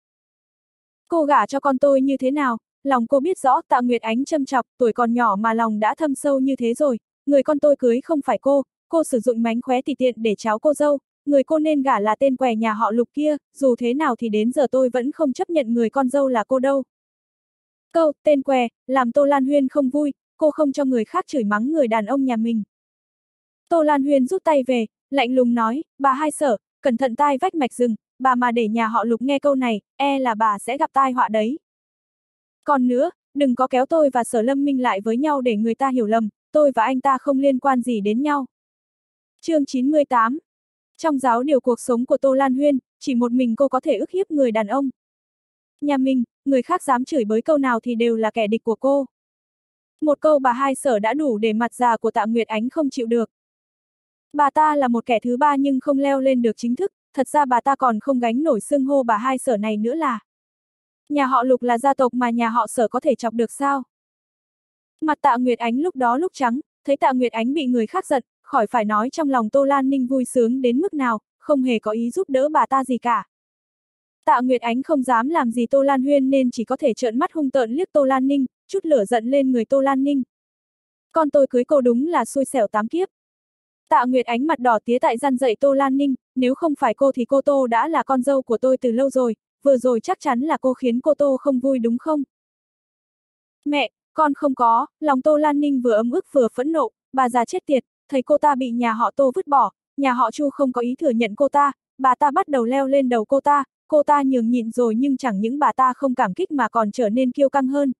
S1: Cô gả cho con tôi như thế nào, lòng cô biết rõ. Tạ Nguyệt Ánh châm chọc, tuổi còn nhỏ mà lòng đã thâm sâu như thế rồi, người con tôi cưới không phải cô, cô sử dụng mánh khóe tùy tiện để cháu cô dâu, người cô nên gả là tên què nhà họ Lục kia, dù thế nào thì đến giờ tôi vẫn không chấp nhận người con dâu là cô đâu. Câu, tên què, làm Tô Lan Huyên không vui, cô không cho người khác chửi mắng người đàn ông nhà mình. Tô Lan Huyên rút tay về, lạnh lùng nói, bà Hai Sở, cẩn thận tai vách mạch rừng, bà mà để nhà họ Lục nghe câu này, e là bà sẽ gặp tai họa đấy. Còn nữa, đừng có kéo tôi và Sở Lâm Minh lại với nhau để người ta hiểu lầm, tôi và anh ta không liên quan gì đến nhau. Chương chín mươi tám. Trong giáo điều cuộc sống của Tô Lan Huyên, chỉ một mình cô có thể ức hiếp người đàn ông. Nhà mình, người khác dám chửi bới câu nào thì đều là kẻ địch của cô. Một câu bà Hai Sở đã đủ để mặt già của Tạ Nguyệt Ánh không chịu được. Bà ta là một kẻ thứ ba nhưng không leo lên được chính thức, thật ra bà ta còn không gánh nổi xưng hô bà Hai Sở này nữa là. Nhà họ Lục là gia tộc mà nhà họ Sở có thể chọc được sao? Mặt Tạ Nguyệt Ánh lúc đó lúc trắng, thấy Tạ Nguyệt Ánh bị người khác giận, khỏi phải nói trong lòng Tô Lan Ninh vui sướng đến mức nào, không hề có ý giúp đỡ bà ta gì cả. Tạ Nguyệt Ánh không dám làm gì Tô Lan Huyên nên chỉ có thể trợn mắt hung tợn liếc Tô Lan Ninh, chút lửa giận lên người Tô Lan Ninh. Con tôi cưới cô đúng là xui xẻo tám kiếp. Tạ Nguyệt Ánh mặt đỏ tía tại gian dạy Tô Lan Ninh, nếu không phải cô thì cô Tô đã là con dâu của tôi từ lâu rồi, vừa rồi chắc chắn là cô khiến cô Tô không vui đúng không? Mẹ, con không có, lòng Tô Lan Ninh vừa ấm ức vừa phẫn nộ, bà già chết tiệt, thấy cô ta bị nhà họ Tô vứt bỏ, nhà họ Chu không có ý thừa nhận cô ta, bà ta bắt đầu leo lên đầu cô ta, cô ta nhường nhịn rồi nhưng chẳng những bà ta không cảm kích mà còn trở nên kiêu căng hơn.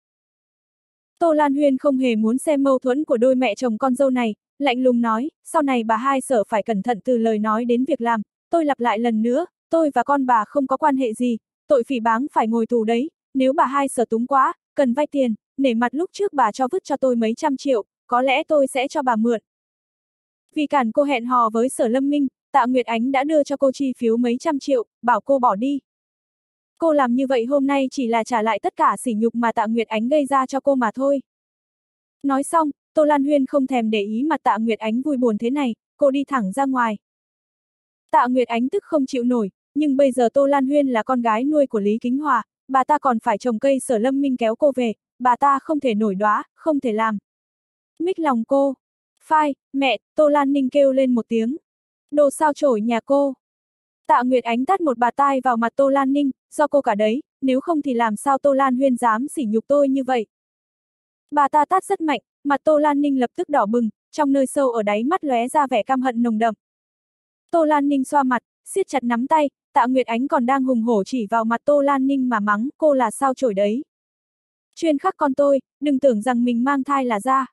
S1: Tô Lan Huyên không hề muốn xem mâu thuẫn của đôi mẹ chồng con dâu này, lạnh lùng nói, sau này bà Hai Sở phải cẩn thận từ lời nói đến việc làm, tôi lặp lại lần nữa, tôi và con bà không có quan hệ gì, tội phỉ báng phải ngồi tù đấy, nếu bà Hai Sở túng quá, cần vay tiền, nể mặt lúc trước bà cho vứt cho tôi mấy trăm triệu, có lẽ tôi sẽ cho bà mượn. Vì cản cô hẹn hò với Sở Lâm Minh, Tạ Nguyệt Ánh đã đưa cho cô chi phiếu mấy trăm triệu, bảo cô bỏ đi. Cô làm như vậy hôm nay chỉ là trả lại tất cả sỉ nhục mà Tạ Nguyệt Ánh gây ra cho cô mà thôi. Nói xong, Tô Lan Huyên không thèm để ý mặt Tạ Nguyệt Ánh vui buồn thế này, cô đi thẳng ra ngoài. Tạ Nguyệt Ánh tức không chịu nổi, nhưng bây giờ Tô Lan Huyên là con gái nuôi của Lý Kính Hòa, bà ta còn phải trồng cây Sở Lâm Minh kéo cô về, bà ta không thể nổi đoá, không thể làm. Mích lòng cô. Phai, mẹ, Tô Lan Ninh kêu lên một tiếng. Đồ sao chổi nhà cô. Tạ Nguyệt Ánh tát một bạt tai vào mặt Tô Lan Ninh, do cô cả đấy, nếu không thì làm sao Tô Lan Huyên dám sỉ nhục tôi như vậy. Bà ta tát rất mạnh, mặt Tô Lan Ninh lập tức đỏ bừng, trong nơi sâu ở đáy mắt lóe ra vẻ căm hận nồng đậm. Tô Lan Ninh xoa mặt, siết chặt nắm tay, Tạ Nguyệt Ánh còn đang hùng hổ chỉ vào mặt Tô Lan Ninh mà mắng, cô là sao chổi đấy. Chuyên khắc con tôi, đừng tưởng rằng mình mang thai là ra.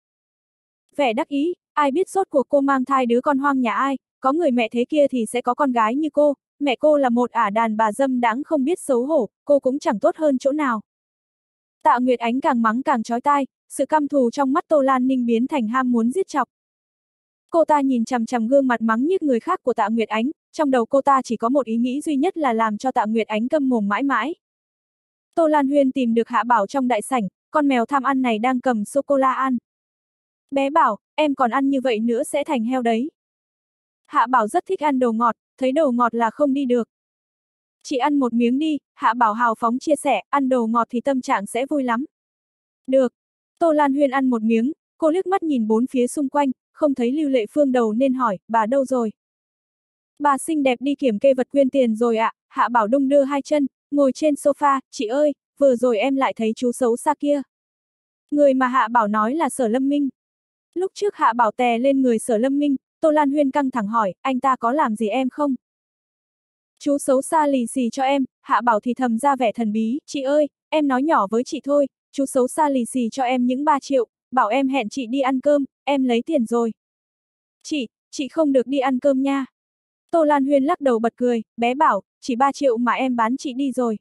S1: Vẻ đắc ý, ai biết rốt cuộc cô mang thai đứa con hoang nhà ai, có người mẹ thế kia thì sẽ có con gái như cô, mẹ cô là một ả đàn bà dâm đãng không biết xấu hổ, cô cũng chẳng tốt hơn chỗ nào. Tạ Nguyệt Ánh càng mắng càng chói tai, sự căm thù trong mắt Tô Lan Ninh biến thành ham muốn giết chọc. Cô ta nhìn chằm chằm gương mặt mắng nhiếc người khác của Tạ Nguyệt Ánh, trong đầu cô ta chỉ có một ý nghĩ duy nhất là làm cho Tạ Nguyệt Ánh câm mồm mãi mãi. Tô Lan Huyên tìm được Hạ Bảo trong đại sảnh, con mèo tham ăn này đang cầm sô-cô-la ăn. Bé bảo, em còn ăn như vậy nữa sẽ thành heo đấy. Hạ Bảo rất thích ăn đồ ngọt, thấy đồ ngọt là không đi được. Chỉ ăn một miếng đi, Hạ Bảo hào phóng chia sẻ, ăn đồ ngọt thì tâm trạng sẽ vui lắm. Được. Tô Lan Huyên ăn một miếng, cô liếc mắt nhìn bốn phía xung quanh, không thấy Lưu Lệ Phương đầu nên hỏi, bà đâu rồi? Bà xinh đẹp đi kiểm kê vật quyên tiền rồi ạ, à? Hạ Bảo đung đưa hai chân, ngồi trên sofa, chị ơi, vừa rồi em lại thấy chú xấu xa kia. Người mà Hạ Bảo nói là Sở Lâm Minh. Lúc trước Hạ Bảo tè lên người Sở Lâm Minh, Tô Lan Huyên căng thẳng hỏi, anh ta có làm gì em không? Chú xấu xa lì xì cho em, Hạ Bảo thì thầm ra vẻ thần bí, chị ơi, em nói nhỏ với chị thôi, chú xấu xa lì xì cho em những ba triệu, bảo em hẹn chị đi ăn cơm, em lấy tiền rồi. Chị, chị không được đi ăn cơm nha. Tô Lan Huyên lắc đầu bật cười, bé bảo, chỉ ba triệu mà em bán chị đi rồi.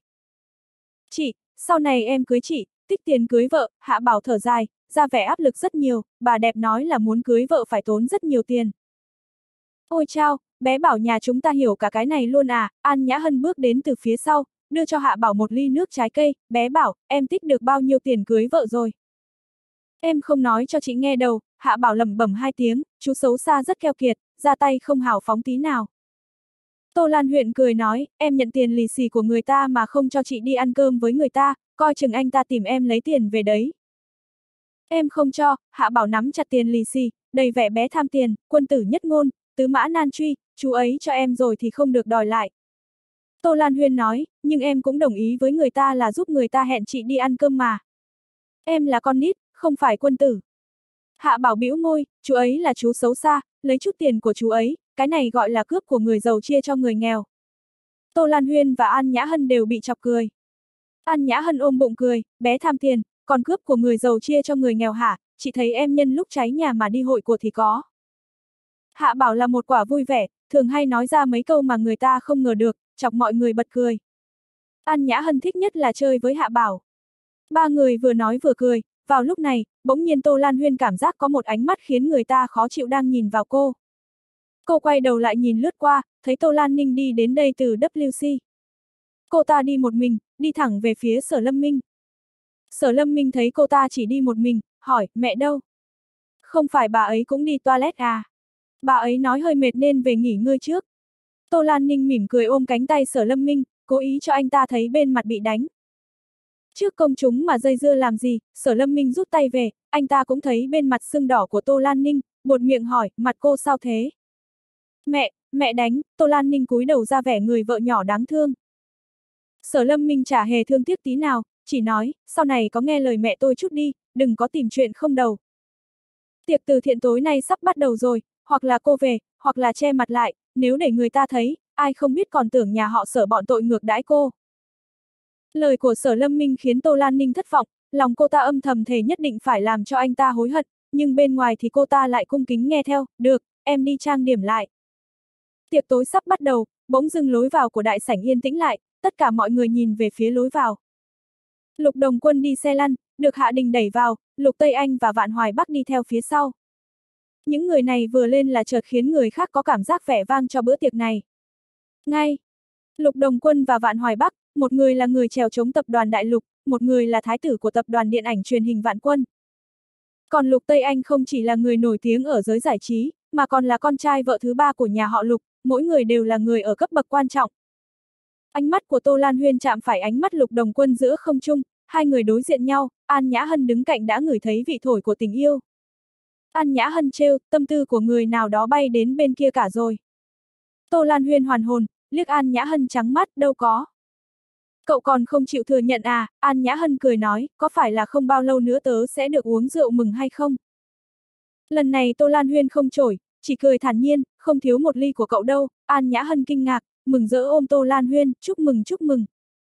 S1: Chị, sau này em cưới chị, tích tiền cưới vợ, Hạ Bảo thở dài, ra vẻ áp lực rất nhiều, bà đẹp nói là muốn cưới vợ phải tốn rất nhiều tiền. Ôi chao, bé Bảo nhà chúng ta hiểu cả cái này luôn à, An Nhã Hân bước đến từ phía sau, đưa cho Hạ Bảo một ly nước trái cây, bé Bảo, em tích được bao nhiêu tiền cưới vợ rồi. Em không nói cho chị nghe đâu, Hạ Bảo lẩm bẩm hai tiếng, chú xấu xa rất keo kiệt, ra tay không hào phóng tí nào. Tô Lan Huyên cười nói, em nhận tiền lì xì của người ta mà không cho chị đi ăn cơm với người ta, coi chừng anh ta tìm em lấy tiền về đấy. Em không cho, Hạ Bảo nắm chặt tiền lì xì, đầy vẻ bé tham tiền, quân tử nhất ngôn, tứ mã nan truy, chú ấy cho em rồi thì không được đòi lại. Tô Lan Huyên nói, nhưng em cũng đồng ý với người ta là giúp người ta hẹn chị đi ăn cơm mà. Em là con nít, không phải quân tử. Hạ Bảo bĩu môi, chú ấy là chú xấu xa, lấy chút tiền của chú ấy, cái này gọi là cướp của người giàu chia cho người nghèo. Tô Lan Huyên và An Nhã Hân đều bị chọc cười. An Nhã Hân ôm bụng cười, bé tham tiền, còn cướp của người giàu chia cho người nghèo hả, chị thấy em nhân lúc cháy nhà mà đi hội của thì có. Hạ Bảo là một quả vui vẻ, thường hay nói ra mấy câu mà người ta không ngờ được, chọc mọi người bật cười. An Nhã Hân thích nhất là chơi với Hạ Bảo. Ba người vừa nói vừa cười, vào lúc này, bỗng nhiên Tô Lan Huyên cảm giác có một ánh mắt khiến người ta khó chịu đang nhìn vào cô. Cô quay đầu lại nhìn lướt qua, thấy Tô Lan Ninh đi đến đây từ W C. Cô ta đi một mình, đi thẳng về phía Sở Lâm Minh. Sở Lâm Minh thấy cô ta chỉ đi một mình, hỏi, mẹ đâu? Không phải bà ấy cũng đi toilet à? Bà ấy nói hơi mệt nên về nghỉ ngơi trước. Tô Lan Ninh mỉm cười ôm cánh tay Sở Lâm Minh, cố ý cho anh ta thấy bên mặt bị đánh. Trước công chúng mà dây dưa làm gì, Sở Lâm Minh rút tay về, anh ta cũng thấy bên mặt sưng đỏ của Tô Lan Ninh, buột miệng hỏi, mặt cô sao thế? Mẹ, mẹ đánh, Tô Lan Ninh cúi đầu ra vẻ người vợ nhỏ đáng thương. Sở Lâm Minh chả hề thương tiếc tí nào, chỉ nói, sau này có nghe lời mẹ tôi chút đi, đừng có tìm chuyện không đầu. Tiệc từ thiện tối nay sắp bắt đầu rồi, hoặc là cô về, hoặc là che mặt lại, nếu để người ta thấy, ai không biết còn tưởng nhà họ Sở bọn tội ngược đãi cô. Lời của Sở Lâm Minh khiến Tô Lan Ninh thất vọng, lòng cô ta âm thầm thề nhất định phải làm cho anh ta hối hận, nhưng bên ngoài thì cô ta lại cung kính nghe theo, được, em đi trang điểm lại. Tiệc tối sắp bắt đầu, bỗng dưng lối vào của đại sảnh yên tĩnh lại, tất cả mọi người nhìn về phía lối vào. Lục Đồng Quân đi xe lăn, được Hạ Đình đẩy vào, Lục Tây Anh và Vạn Hoài Bắc đi theo phía sau. Những người này vừa lên là chợt khiến người khác có cảm giác vẻ vang cho bữa tiệc này. Ngay, Lục Đồng Quân và Vạn Hoài Bắc, một người là người chèo chống tập đoàn Đại Lục, một người là thái tử của tập đoàn điện ảnh truyền hình Vạn Quân. Còn Lục Tây Anh không chỉ là người nổi tiếng ở giới giải trí, mà còn là con trai vợ thứ ba của nhà họ Lục, mỗi người đều là người ở cấp bậc quan trọng. Ánh mắt của Tô Lan Huyên chạm phải ánh mắt Lục Đồng Quân giữa không trung, hai người đối diện nhau, An Nhã Hân đứng cạnh đã ngửi thấy vị thổi của tình yêu. An Nhã Hân trêu, tâm tư của người nào đó bay đến bên kia cả rồi. Tô Lan Huyên hoàn hồn, liếc An Nhã Hân trắng mắt, đâu có. Cậu còn không chịu thừa nhận à, An Nhã Hân cười nói, có phải là không bao lâu nữa tớ sẽ được uống rượu mừng hay không? Lần này Tô Lan Huyên không chổi, chỉ cười thản nhiên, không thiếu một ly của cậu đâu, An Nhã Hân kinh ngạc, mừng rỡ ôm Tô Lan Huyên, chúc mừng chúc mừng.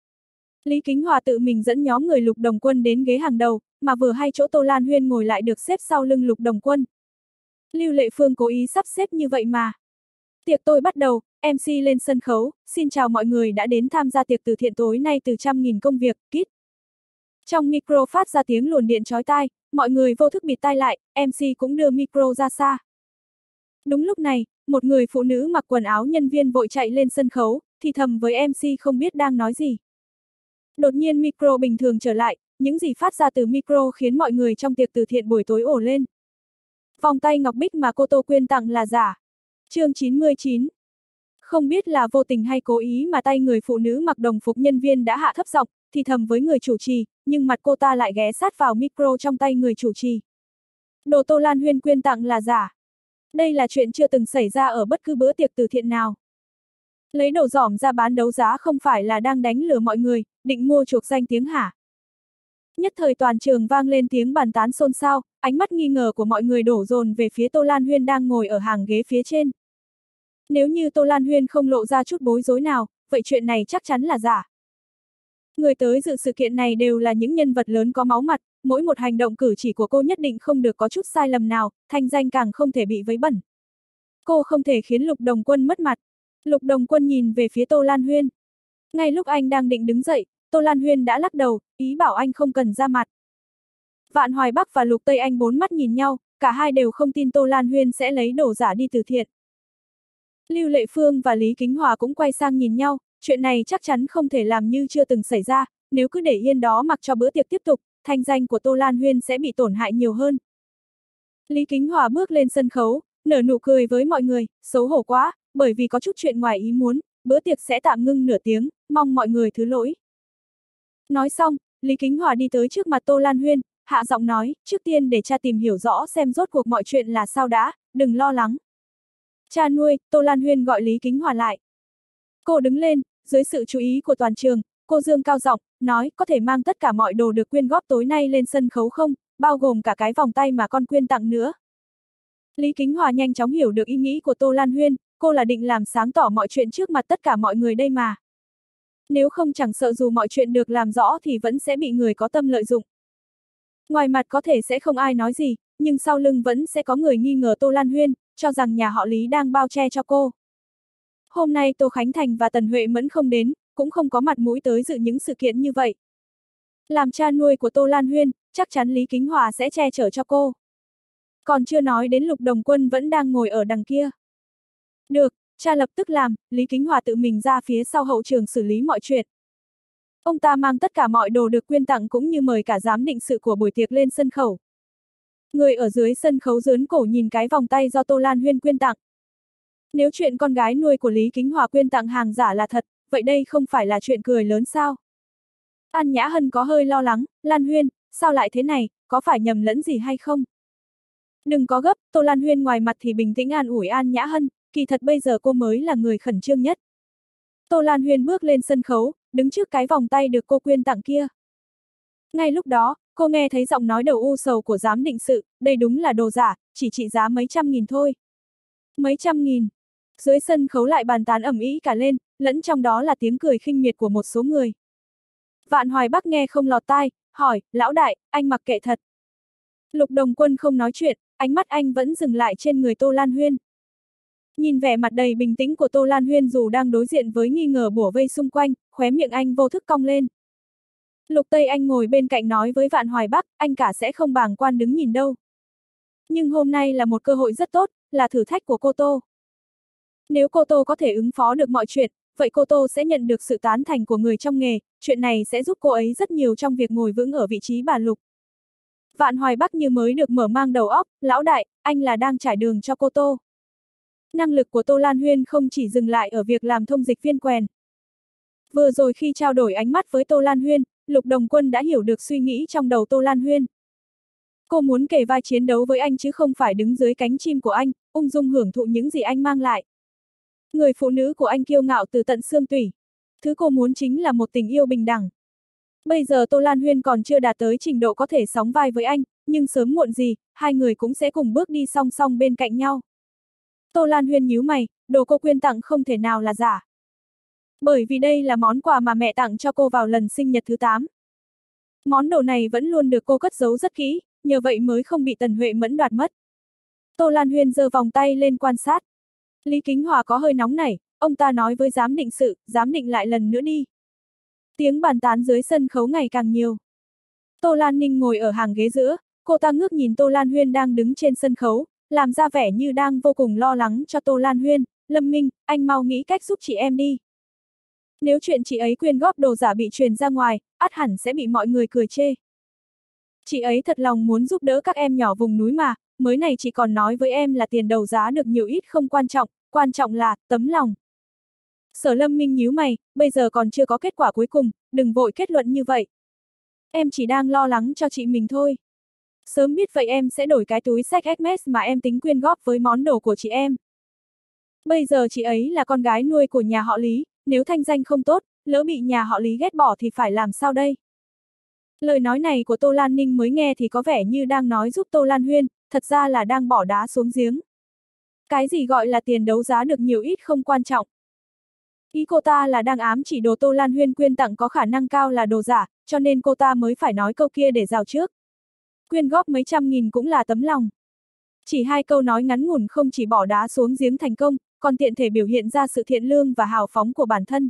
S1: Lý Kính Hòa tự mình dẫn nhóm người Lục Đồng Quân đến ghế hàng đầu, mà vừa hay chỗ Tô Lan Huyên ngồi lại được xếp sau lưng Lục Đồng Quân. Lưu Lệ Phương cố ý sắp xếp như vậy mà. Tiệc tôi bắt đầu, em xê lên sân khấu, xin chào mọi người đã đến tham gia tiệc từ thiện tối nay từ trăm nghìn công việc, kít. Trong micro phát ra tiếng luồn điện chói tai, mọi người vô thức bịt tai lại, em xê cũng đưa micro ra xa. Đúng lúc này, một người phụ nữ mặc quần áo nhân viên vội chạy lên sân khấu, thì thầm với em xê không biết đang nói gì. Đột nhiên micro bình thường trở lại, những gì phát ra từ micro khiến mọi người trong tiệc từ thiện buổi tối ồ lên. Vòng tay ngọc bích mà cô Tô Quyên tặng là giả. Chương chín mươi chín. Không biết là vô tình hay cố ý mà tay người phụ nữ mặc đồng phục nhân viên đã hạ thấp giọng, thì thầm với người chủ trì, nhưng mặt cô ta lại ghé sát vào micro trong tay người chủ trì. Đồ Tô Lan Huyên quyên tặng là giả. Đây là chuyện chưa từng xảy ra ở bất cứ bữa tiệc từ thiện nào. Lấy đồ giỏm ra bán đấu giá không phải là đang đánh lừa mọi người, định mua chuộc danh tiếng hả? Nhất thời toàn trường vang lên tiếng bàn tán xôn xao, ánh mắt nghi ngờ của mọi người đổ dồn về phía Tô Lan Huyên đang ngồi ở hàng ghế phía trên. Nếu như Tô Lan Huyên không lộ ra chút bối rối nào, vậy chuyện này chắc chắn là giả. Người tới dự sự kiện này đều là những nhân vật lớn có máu mặt, mỗi một hành động cử chỉ của cô nhất định không được có chút sai lầm nào, thanh danh càng không thể bị vấy bẩn. Cô không thể khiến Lục Đồng Quân mất mặt. Lục Đồng Quân nhìn về phía Tô Lan Huyên. Ngay lúc anh đang định đứng dậy, Tô Lan Huyên đã lắc đầu, ý bảo anh không cần ra mặt. Vạn Hoài Bắc và Lục Tây Anh bốn mắt nhìn nhau, cả hai đều không tin Tô Lan Huyên sẽ lấy đồ giả đi từ thiện. Lưu Lệ Phương và Lý Kính Hòa cũng quay sang nhìn nhau, chuyện này chắc chắn không thể làm như chưa từng xảy ra, nếu cứ để yên đó mặc cho bữa tiệc tiếp tục, thanh danh của Tô Lan Huyên sẽ bị tổn hại nhiều hơn. Lý Kính Hòa bước lên sân khấu, nở nụ cười với mọi người, xấu hổ quá, bởi vì có chút chuyện ngoài ý muốn, bữa tiệc sẽ tạm ngưng nửa tiếng, mong mọi người thứ lỗi. Nói xong, Lý Kính Hòa đi tới trước mặt Tô Lan Huyên, hạ giọng nói, trước tiên để cha tìm hiểu rõ xem rốt cuộc mọi chuyện là sao đã, đừng lo lắng. Cha nuôi, Tô Lan Huyên gọi Lý Kính Hòa lại. Cô đứng lên, dưới sự chú ý của toàn trường, cô dương cao giọng, nói, có thể mang tất cả mọi đồ được quyên góp tối nay lên sân khấu không, bao gồm cả cái vòng tay mà con quyên tặng nữa. Lý Kính Hòa nhanh chóng hiểu được ý nghĩ của Tô Lan Huyên, cô là định làm sáng tỏ mọi chuyện trước mặt tất cả mọi người đây mà. Nếu không chẳng sợ dù mọi chuyện được làm rõ thì vẫn sẽ bị người có tâm lợi dụng. Ngoài mặt có thể sẽ không ai nói gì, nhưng sau lưng vẫn sẽ có người nghi ngờ Tô Lan Huyên, cho rằng nhà họ Lý đang bao che cho cô. Hôm nay Tô Khánh Thành và Tần Huệ Mẫn không đến, cũng không có mặt mũi tới dự những sự kiện như vậy. Làm cha nuôi của Tô Lan Huyên, chắc chắn Lý Kính Hòa sẽ che chở cho cô. Còn chưa nói đến Lục Đồng Quân vẫn đang ngồi ở đằng kia. Được, cha lập tức làm, Lý Kính Hòa tự mình ra phía sau hậu trường xử lý mọi chuyện. Ông ta mang tất cả mọi đồ được quyên tặng cũng như mời cả giám định sự của buổi tiệc lên sân khấu. Người ở dưới sân khấu rướn cổ nhìn cái vòng tay do Tô Lan Huyên quyên tặng. Nếu chuyện con gái nuôi của Lý Kính Hòa quyên tặng hàng giả là thật, vậy đây không phải là chuyện cười lớn sao? An Nhã Hân có hơi lo lắng, Lan Huyên, sao lại thế này, có phải nhầm lẫn gì hay không? Đừng có gấp, Tô Lan Huyên ngoài mặt thì bình tĩnh an ủi An Nhã Hân, kỳ thật bây giờ cô mới là người khẩn trương nhất. Tô Lan Huyên bước lên sân khấu, đứng trước cái vòng tay được cô quyên tặng kia. Ngay lúc đó, cô nghe thấy giọng nói đầu u sầu của giám định sự, đây đúng là đồ giả, chỉ trị giá mấy trăm nghìn thôi. Mấy trăm nghìn. Dưới sân khấu lại bàn tán ầm ĩ cả lên, lẫn trong đó là tiếng cười khinh miệt của một số người. Vạn Hoài Bắc nghe không lọt tai, hỏi, lão đại, anh mặc kệ thật. Lục Đồng Quân không nói chuyện, ánh mắt anh vẫn dừng lại trên người Tô Lan Huyên. Nhìn vẻ mặt đầy bình tĩnh của Tô Lan Huyên dù đang đối diện với nghi ngờ bủa vây xung quanh, khóe miệng anh vô thức cong lên. Lục Tây Anh ngồi bên cạnh nói với Vạn Hoài Bắc, anh cả sẽ không bàng quan đứng nhìn đâu. Nhưng hôm nay là một cơ hội rất tốt, là thử thách của cô Tô. Nếu cô Tô có thể ứng phó được mọi chuyện, vậy cô Tô sẽ nhận được sự tán thành của người trong nghề, chuyện này sẽ giúp cô ấy rất nhiều trong việc ngồi vững ở vị trí bà Lục. Vạn Hoài Bắc như mới được mở mang đầu óc, lão đại, anh là đang trải đường cho cô Tô. Năng lực của Tô Lan Huyên không chỉ dừng lại ở việc làm thông dịch viên quèn. Vừa rồi khi trao đổi ánh mắt với Tô Lan Huyên, Lục Đồng Quân đã hiểu được suy nghĩ trong đầu Tô Lan Huyên. Cô muốn kề vai chiến đấu với anh chứ không phải đứng dưới cánh chim của anh, ung dung hưởng thụ những gì anh mang lại. Người phụ nữ của anh kiêu ngạo từ tận xương tủy. Thứ cô muốn chính là một tình yêu bình đẳng. Bây giờ Tô Lan Huyên còn chưa đạt tới trình độ có thể sóng vai với anh, nhưng sớm muộn gì, hai người cũng sẽ cùng bước đi song song bên cạnh nhau. Tô Lan Huyên nhíu mày, đồ cô quyên tặng không thể nào là giả. Bởi vì đây là món quà mà mẹ tặng cho cô vào lần sinh nhật thứ tám. Món đồ này vẫn luôn được cô cất giấu rất kỹ, nhờ vậy mới không bị Tần Huệ Mẫn đoạt mất. Tô Lan Huyên giơ vòng tay lên quan sát. Lý Kính Hòa có hơi nóng nảy, ông ta nói với giám định sự, giám định lại lần nữa đi. Tiếng bàn tán dưới sân khấu ngày càng nhiều. Tô Lan Ninh ngồi ở hàng ghế giữa, cô ta ngước nhìn Tô Lan Huyên đang đứng trên sân khấu, làm ra vẻ như đang vô cùng lo lắng cho Tô Lan Huyên, Lâm Minh, anh mau nghĩ cách giúp chị em đi. Nếu chuyện chị ấy quyên góp đồ giả bị truyền ra ngoài, ắt hẳn sẽ bị mọi người cười chê. Chị ấy thật lòng muốn giúp đỡ các em nhỏ vùng núi mà, mới này chị còn nói với em là tiền đầu giá được nhiều ít không quan trọng, quan trọng là, tấm lòng. Sở Lâm Minh nhíu mày, bây giờ còn chưa có kết quả cuối cùng, đừng vội kết luận như vậy. Em chỉ đang lo lắng cho chị mình thôi. Sớm biết vậy em sẽ đổi cái túi xách Hermes mà em tính quyên góp với món đồ của chị em. Bây giờ chị ấy là con gái nuôi của nhà họ Lý, nếu thanh danh không tốt, lỡ bị nhà họ Lý ghét bỏ thì phải làm sao đây? Lời nói này của Tô Lan Ninh mới nghe thì có vẻ như đang nói giúp Tô Lan Huyên, thật ra là đang bỏ đá xuống giếng. Cái gì gọi là tiền đấu giá được nhiều ít không quan trọng. Ý cô ta là đang ám chỉ đồ Tô Lan Huyên quyên tặng có khả năng cao là đồ giả, cho nên cô ta mới phải nói câu kia để rào trước. Quyên góp mấy trăm nghìn cũng là tấm lòng. Chỉ hai câu nói ngắn ngủn không chỉ bỏ đá xuống giếng thành công, còn tiện thể biểu hiện ra sự thiện lương và hào phóng của bản thân.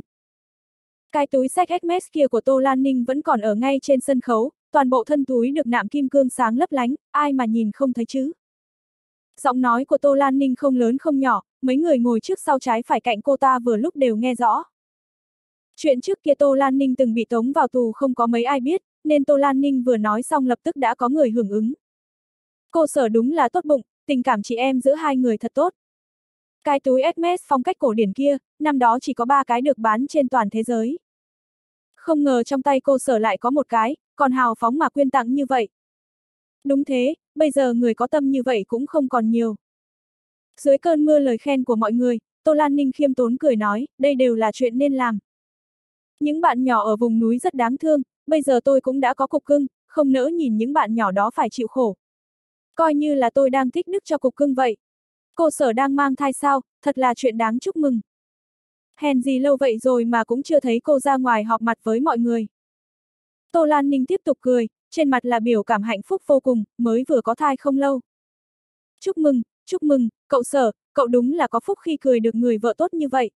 S1: Cái túi xách Hermes kia của Tô Lan Ninh vẫn còn ở ngay trên sân khấu, toàn bộ thân túi được nạm kim cương sáng lấp lánh, ai mà nhìn không thấy chứ. Giọng nói của Tô Lan Ninh không lớn không nhỏ, mấy người ngồi trước sau trái phải cạnh cô ta vừa lúc đều nghe rõ. Chuyện trước kia Tô Lan Ninh từng bị tống vào tù không có mấy ai biết, nên Tô Lan Ninh vừa nói xong lập tức đã có người hưởng ứng. Cô Sở đúng là tốt bụng, tình cảm chị em giữa hai người thật tốt. Cái túi Hermes phong cách cổ điển kia, năm đó chỉ có ba cái được bán trên toàn thế giới. Không ngờ trong tay cô Sở lại có một cái, còn hào phóng mà quyên tặng như vậy. Đúng thế, bây giờ người có tâm như vậy cũng không còn nhiều. Dưới cơn mưa lời khen của mọi người, Tô Lan Ninh khiêm tốn cười nói, đây đều là chuyện nên làm. Những bạn nhỏ ở vùng núi rất đáng thương, bây giờ tôi cũng đã có cục cưng, không nỡ nhìn những bạn nhỏ đó phải chịu khổ. Coi như là tôi đang thích đức cho cục cưng vậy. Cô Sở đang mang thai sao, thật là chuyện đáng chúc mừng. Hèn gì lâu vậy rồi mà cũng chưa thấy cô ra ngoài họp mặt với mọi người. Tô Lan Ninh tiếp tục cười, trên mặt là biểu cảm hạnh phúc vô cùng, mới vừa có thai không lâu. Chúc mừng, chúc mừng, cậu Sở, cậu đúng là có phúc khi cười được người vợ tốt như vậy.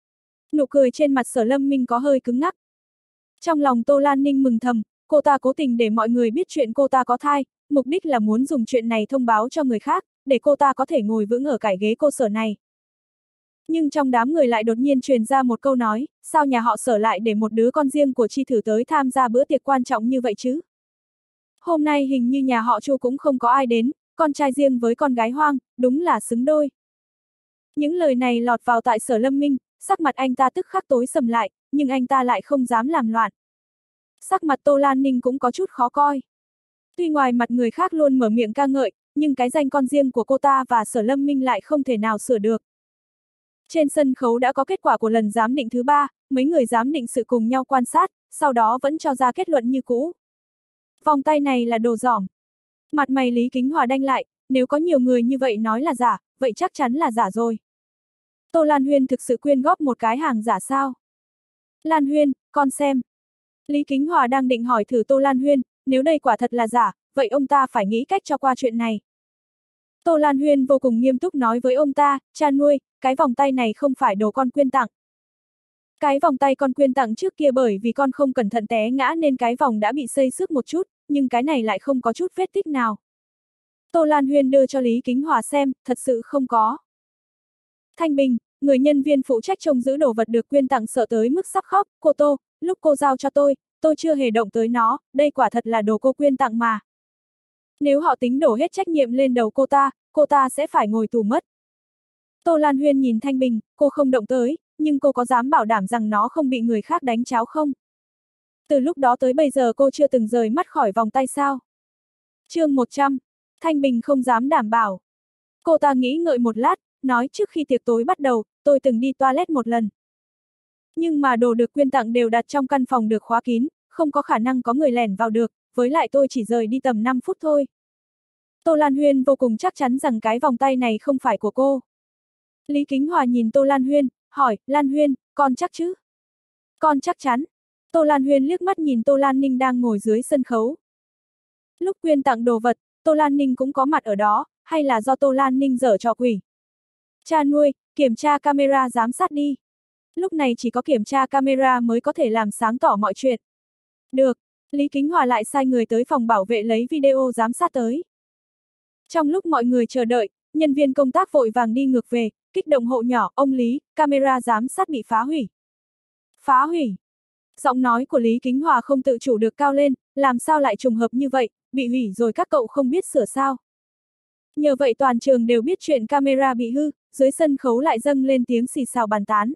S1: Nụ cười trên mặt Sở Lâm Minh có hơi cứng ngắc. Trong lòng Tô Lan Ninh mừng thầm, cô ta cố tình để mọi người biết chuyện cô ta có thai, mục đích là muốn dùng chuyện này thông báo cho người khác, để cô ta có thể ngồi vững ở cái ghế cô Sở này. Nhưng trong đám người lại đột nhiên truyền ra một câu nói, sao nhà họ Sở lại để một đứa con riêng của Chi Thử tới tham gia bữa tiệc quan trọng như vậy chứ? Hôm nay hình như nhà họ Chu cũng không có ai đến, con trai riêng với con gái hoang, đúng là xứng đôi. Những lời này lọt vào tai Sở Lâm Minh, sắc mặt anh ta tức khắc tối sầm lại, nhưng anh ta lại không dám làm loạn. Sắc mặt Tô Lan Ninh cũng có chút khó coi. Tuy ngoài mặt người khác luôn mở miệng ca ngợi, nhưng cái danh con riêng của cô ta và Sở Lâm Minh lại không thể nào sửa được. Trên sân khấu đã có kết quả của lần giám định thứ ba, mấy người giám định sự cùng nhau quan sát, sau đó vẫn cho ra kết luận như cũ. Vòng tay này là đồ giỏm. Mặt mày Lý Kính Hòa đanh lại, nếu có nhiều người như vậy nói là giả, vậy chắc chắn là giả rồi. Tô Lan Huyên thực sự quyên góp một cái hàng giả sao? Lan Huyên, con xem. Lý Kính Hòa đang định hỏi thử Tô Lan Huyên, nếu đây quả thật là giả, vậy ông ta phải nghĩ cách cho qua chuyện này. Tô Lan Huyên vô cùng nghiêm túc nói với ông ta, cha nuôi, cái vòng tay này không phải đồ con quyên tặng. Cái vòng tay con quyên tặng trước kia bởi vì con không cẩn thận té ngã nên cái vòng đã bị xây xước một chút, nhưng cái này lại không có chút vết tích nào. Tô Lan Huyên đưa cho Lý Kính Hòa xem, thật sự không có. Thanh Bình, người nhân viên phụ trách trông giữ đồ vật được quyên tặng sợ tới mức sắp khóc, cô Tô, lúc cô giao cho tôi, tôi chưa hề động tới nó, đây quả thật là đồ cô quyên tặng mà. Nếu họ tính đổ hết trách nhiệm lên đầu cô ta, cô ta sẽ phải ngồi tù mất. Tô Lan Huyên nhìn Thanh Bình, cô không động tới, nhưng cô có dám bảo đảm rằng nó không bị người khác đánh cháo không? Từ lúc đó tới bây giờ cô chưa từng rời mắt khỏi vòng tay sao? Chương một trăm, Thanh Bình không dám đảm bảo. Cô ta nghĩ ngợi một lát, nói trước khi tiệc tối bắt đầu, tôi từng đi toilet một lần. Nhưng mà đồ được quyên tặng đều đặt trong căn phòng được khóa kín, không có khả năng có người lẻn vào được, với lại tôi chỉ rời đi tầm năm phút thôi. Tô Lan Huyên vô cùng chắc chắn rằng cái vòng tay này không phải của cô. Lý Kính Hòa nhìn Tô Lan Huyên, hỏi, Lan Huyên, con chắc chứ? Con chắc chắn. Tô Lan Huyên liếc mắt nhìn Tô Lan Ninh đang ngồi dưới sân khấu. Lúc quyên tặng đồ vật, Tô Lan Ninh cũng có mặt ở đó, hay là do Tô Lan Ninh giở trò quỷ? Cha nuôi, kiểm tra camera giám sát đi. Lúc này chỉ có kiểm tra camera mới có thể làm sáng tỏ mọi chuyện. Được, Lý Kính Hòa lại sai người tới phòng bảo vệ lấy video giám sát tới. Trong lúc mọi người chờ đợi, nhân viên công tác vội vàng đi ngược về, kích động hộ nhỏ, ông Lý, camera giám sát bị phá hủy. Phá hủy. Giọng nói của Lý Kính Hòa không tự chủ được cao lên, làm sao lại trùng hợp như vậy, bị hủy rồi các cậu không biết sửa sao. Nhờ vậy toàn trường đều biết chuyện camera bị hư, dưới sân khấu lại dâng lên tiếng xì xào bàn tán.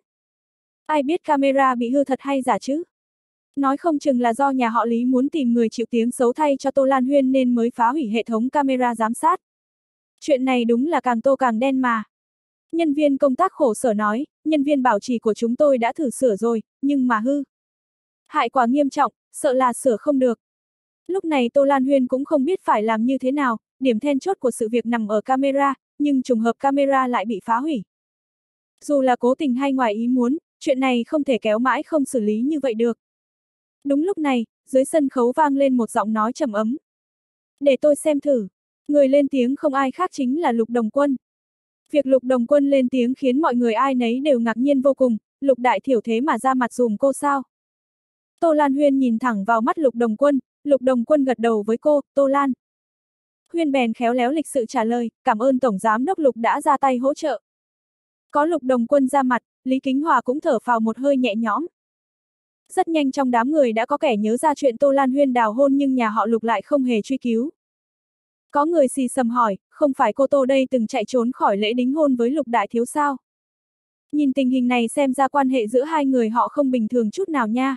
S1: Ai biết camera bị hư thật hay giả chứ? Nói không chừng là do nhà họ Lý muốn tìm người chịu tiếng xấu thay cho Tô Lan Huyên nên mới phá hủy hệ thống camera giám sát. Chuyện này đúng là càng tô càng đen mà. Nhân viên công tác khổ sở nói, nhân viên bảo trì của chúng tôi đã thử sửa rồi, nhưng mà hư. Hại quả nghiêm trọng, sợ là sửa không được. Lúc này Tô Lan Huyên cũng không biết phải làm như thế nào, điểm then chốt của sự việc nằm ở camera, nhưng trùng hợp camera lại bị phá hủy. Dù là cố tình hay ngoài ý muốn, chuyện này không thể kéo mãi không xử lý như vậy được. Đúng lúc này, dưới sân khấu vang lên một giọng nói trầm ấm. Để tôi xem thử. Người lên tiếng không ai khác chính là Lục Đồng Quân. Việc Lục Đồng Quân lên tiếng khiến mọi người ai nấy đều ngạc nhiên vô cùng, Lục đại thiểu thế mà ra mặt dùm cô sao? Tô Lan Huyên nhìn thẳng vào mắt Lục Đồng Quân, Lục Đồng Quân gật đầu với cô, Tô Lan. Huyên bèn khéo léo lịch sự trả lời, cảm ơn Tổng Giám đốc Lục đã ra tay hỗ trợ. Có Lục Đồng Quân ra mặt, Lý Kính Hòa cũng thở phào một hơi nhẹ nhõm. Rất nhanh trong đám người đã có kẻ nhớ ra chuyện Tô Lan Huyên đào hôn nhưng nhà họ Lục lại không hề truy cứu. Có người xì xầm hỏi, không phải cô Tô đây từng chạy trốn khỏi lễ đính hôn với Lục đại thiếu sao? Nhìn tình hình này xem ra quan hệ giữa hai người họ không bình thường chút nào nha.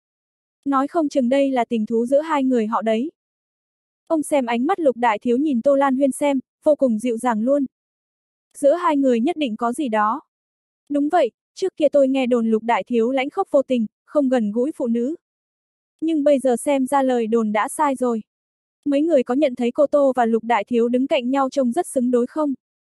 S1: Nói không chừng đây là tình thú giữa hai người họ đấy. Ông xem ánh mắt Lục đại thiếu nhìn Tô Lan Huyên xem, vô cùng dịu dàng luôn. Giữa hai người nhất định có gì đó. Đúng vậy, trước kia tôi nghe đồn Lục đại thiếu lãnh khốc vô tình, không gần gũi phụ nữ. Nhưng bây giờ xem ra lời đồn đã sai rồi. Mấy người có nhận thấy cô Tô và Lục đại thiếu đứng cạnh nhau trông rất xứng đối không?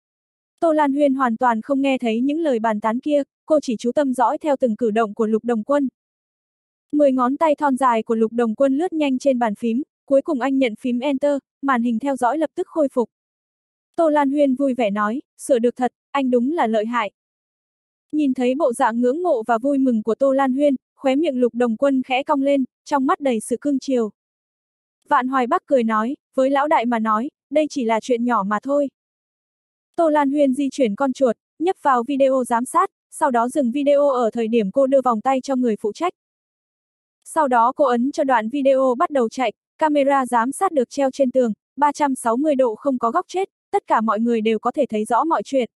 S1: Tô Lan Huyên hoàn toàn không nghe thấy những lời bàn tán kia, cô chỉ chú tâm dõi theo từng cử động của Lục Đồng Quân. Mười ngón tay thon dài của Lục Đồng Quân lướt nhanh trên bàn phím, cuối cùng anh nhận phím Enter, màn hình theo dõi lập tức khôi phục. Tô Lan Huyên vui vẻ nói, sửa được thật, anh đúng là lợi hại. Nhìn thấy bộ dạng ngưỡng mộ và vui mừng của Tô Lan Huyên, khóe miệng Lục Đồng Quân khẽ cong lên, trong mắt đầy sự cưng chiều. Vạn Hoài Bắc cười nói, với lão đại mà nói, đây chỉ là chuyện nhỏ mà thôi. Tô Lan Huyên di chuyển con chuột, nhấp vào video giám sát, sau đó dừng video ở thời điểm cô đưa vòng tay cho người phụ trách. Sau đó cô ấn cho đoạn video bắt đầu chạy, camera giám sát được treo trên tường, ba trăm sáu mươi độ không có góc chết, tất cả mọi người đều có thể thấy rõ mọi chuyện.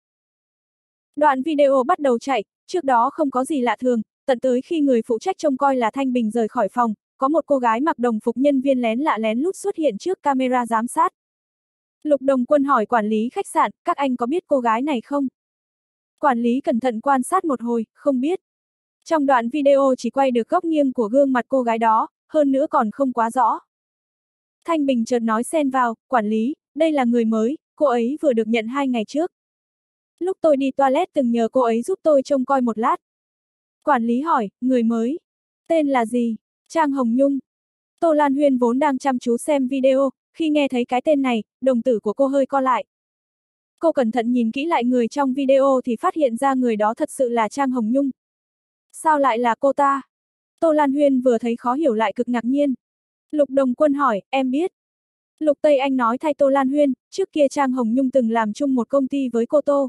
S1: Đoạn video bắt đầu chạy, trước đó không có gì lạ thường, tận tới khi người phụ trách trông coi là Thanh Bình rời khỏi phòng, có một cô gái mặc đồng phục nhân viên lén lạ lén lút xuất hiện trước camera giám sát. Lục Đồng Quân hỏi quản lý khách sạn, các anh có biết cô gái này không? Quản lý cẩn thận quan sát một hồi, không biết. Trong đoạn video chỉ quay được góc nghiêng của gương mặt cô gái đó, hơn nữa còn không quá rõ. Thanh Bình chợt nói xen vào, quản lý, đây là người mới, cô ấy vừa được nhận hai ngày trước. Lúc tôi đi toilet từng nhờ cô ấy giúp tôi trông coi một lát. Quản lý hỏi, người mới. Tên là gì? Trang Hồng Nhung. Tô Lan Huyên vốn đang chăm chú xem video, khi nghe thấy cái tên này, đồng tử của cô hơi co lại. Cô cẩn thận nhìn kỹ lại người trong video thì phát hiện ra người đó thật sự là Trang Hồng Nhung. Sao lại là cô ta? Tô Lan Huyên vừa thấy khó hiểu lại cực ngạc nhiên. Lục Đồng Quân hỏi, em biết. Lục Tây Anh nói thay Tô Lan Huyên, trước kia Trang Hồng Nhung từng làm chung một công ty với cô Tô.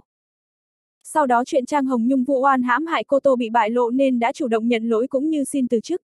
S1: Sau đó chuyện Trang Hồng Nhung vụ oan hãm hại cô Tô bị bại lộ nên đã chủ động nhận lỗi cũng như xin từ chức.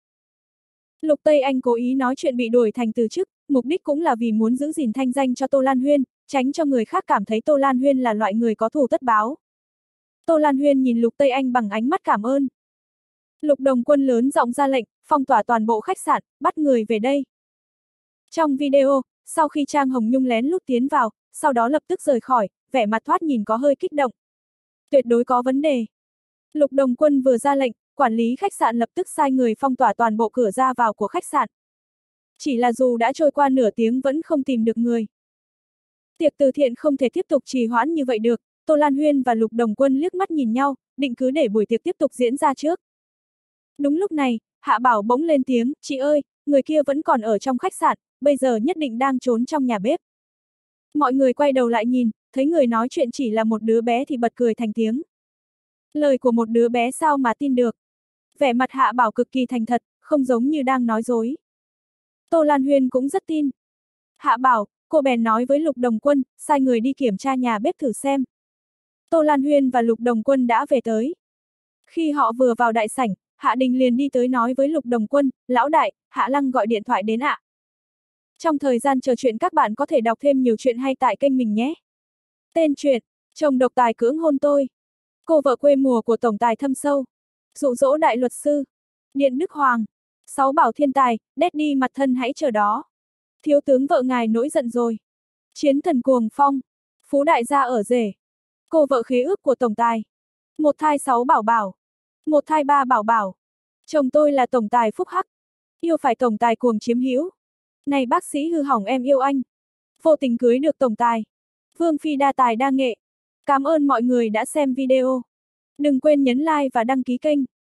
S1: Lục Tây Anh cố ý nói chuyện bị đuổi thành từ chức, mục đích cũng là vì muốn giữ gìn thanh danh cho Tô Lan Huyên, tránh cho người khác cảm thấy Tô Lan Huyên là loại người có thù tất báo. Tô Lan Huyên nhìn Lục Tây Anh bằng ánh mắt cảm ơn. Lục Đồng Quân lớn giọng ra lệnh, phong tỏa toàn bộ khách sạn, bắt người về đây. Trong video, sau khi Trang Hồng Nhung lén lút tiến vào, sau đó lập tức rời khỏi, vẻ mặt thoạt nhìn có hơi kích động. Tuyệt đối có vấn đề. Lục Đồng Quân vừa ra lệnh, quản lý khách sạn lập tức sai người phong tỏa toàn bộ cửa ra vào của khách sạn. Chỉ là dù đã trôi qua nửa tiếng vẫn không tìm được người. Tiệc từ thiện không thể tiếp tục trì hoãn như vậy được, Tô Lan Huyên và Lục Đồng Quân liếc mắt nhìn nhau, định cứ để buổi tiệc tiếp tục diễn ra trước. Đúng lúc này, Hạ Bảo bỗng lên tiếng, chị ơi, người kia vẫn còn ở trong khách sạn, bây giờ nhất định đang trốn trong nhà bếp. Mọi người quay đầu lại nhìn, thấy người nói chuyện chỉ là một đứa bé thì bật cười thành tiếng. Lời của một đứa bé sao mà tin được. Vẻ mặt Hạ Bảo cực kỳ thành thật, không giống như đang nói dối. Tô Lan Huyên cũng rất tin. Hạ Bảo, cô bèn nói với Lục Đồng Quân, sai người đi kiểm tra nhà bếp thử xem. Tô Lan Huyên và Lục Đồng Quân đã về tới. Khi họ vừa vào đại sảnh, Hạ Đình liền đi tới nói với Lục Đồng Quân, lão đại, Hạ Lăng gọi điện thoại đến ạ. Trong thời gian chờ chuyện các bạn có thể đọc thêm nhiều chuyện hay tại kênh mình nhé. Tên truyện, chồng độc tài cưỡng hôn tôi. Cô vợ quê mùa của tổng tài thâm sâu. Dụ dỗ đại luật sư. Điện Đức Hoàng. Sáu bảo thiên tài, Daddy mặt thân hãy chờ đó. Thiếu tướng vợ ngài nổi giận rồi. Chiến thần cuồng phong. Phú đại gia ở rể. Cô vợ khế ước của tổng tài. Một thai sáu bảo bảo. Một thai ba bảo bảo. Chồng tôi là tổng tài phúc hắc. Yêu phải tổng tài cuồng chiếm hữu. Này bác sĩ hư hỏng em yêu anh. Vô tình cưới được tổng tài. Vương phi đa tài đa nghệ. Cảm ơn mọi người đã xem video. Đừng quên nhấn like và đăng ký kênh.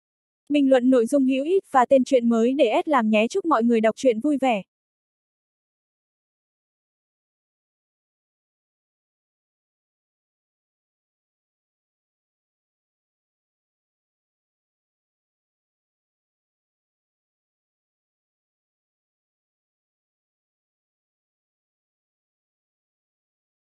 S1: Bình luận nội dung hữu ích và tên truyện mới để S làm nhé. Chúc mọi người đọc truyện vui vẻ.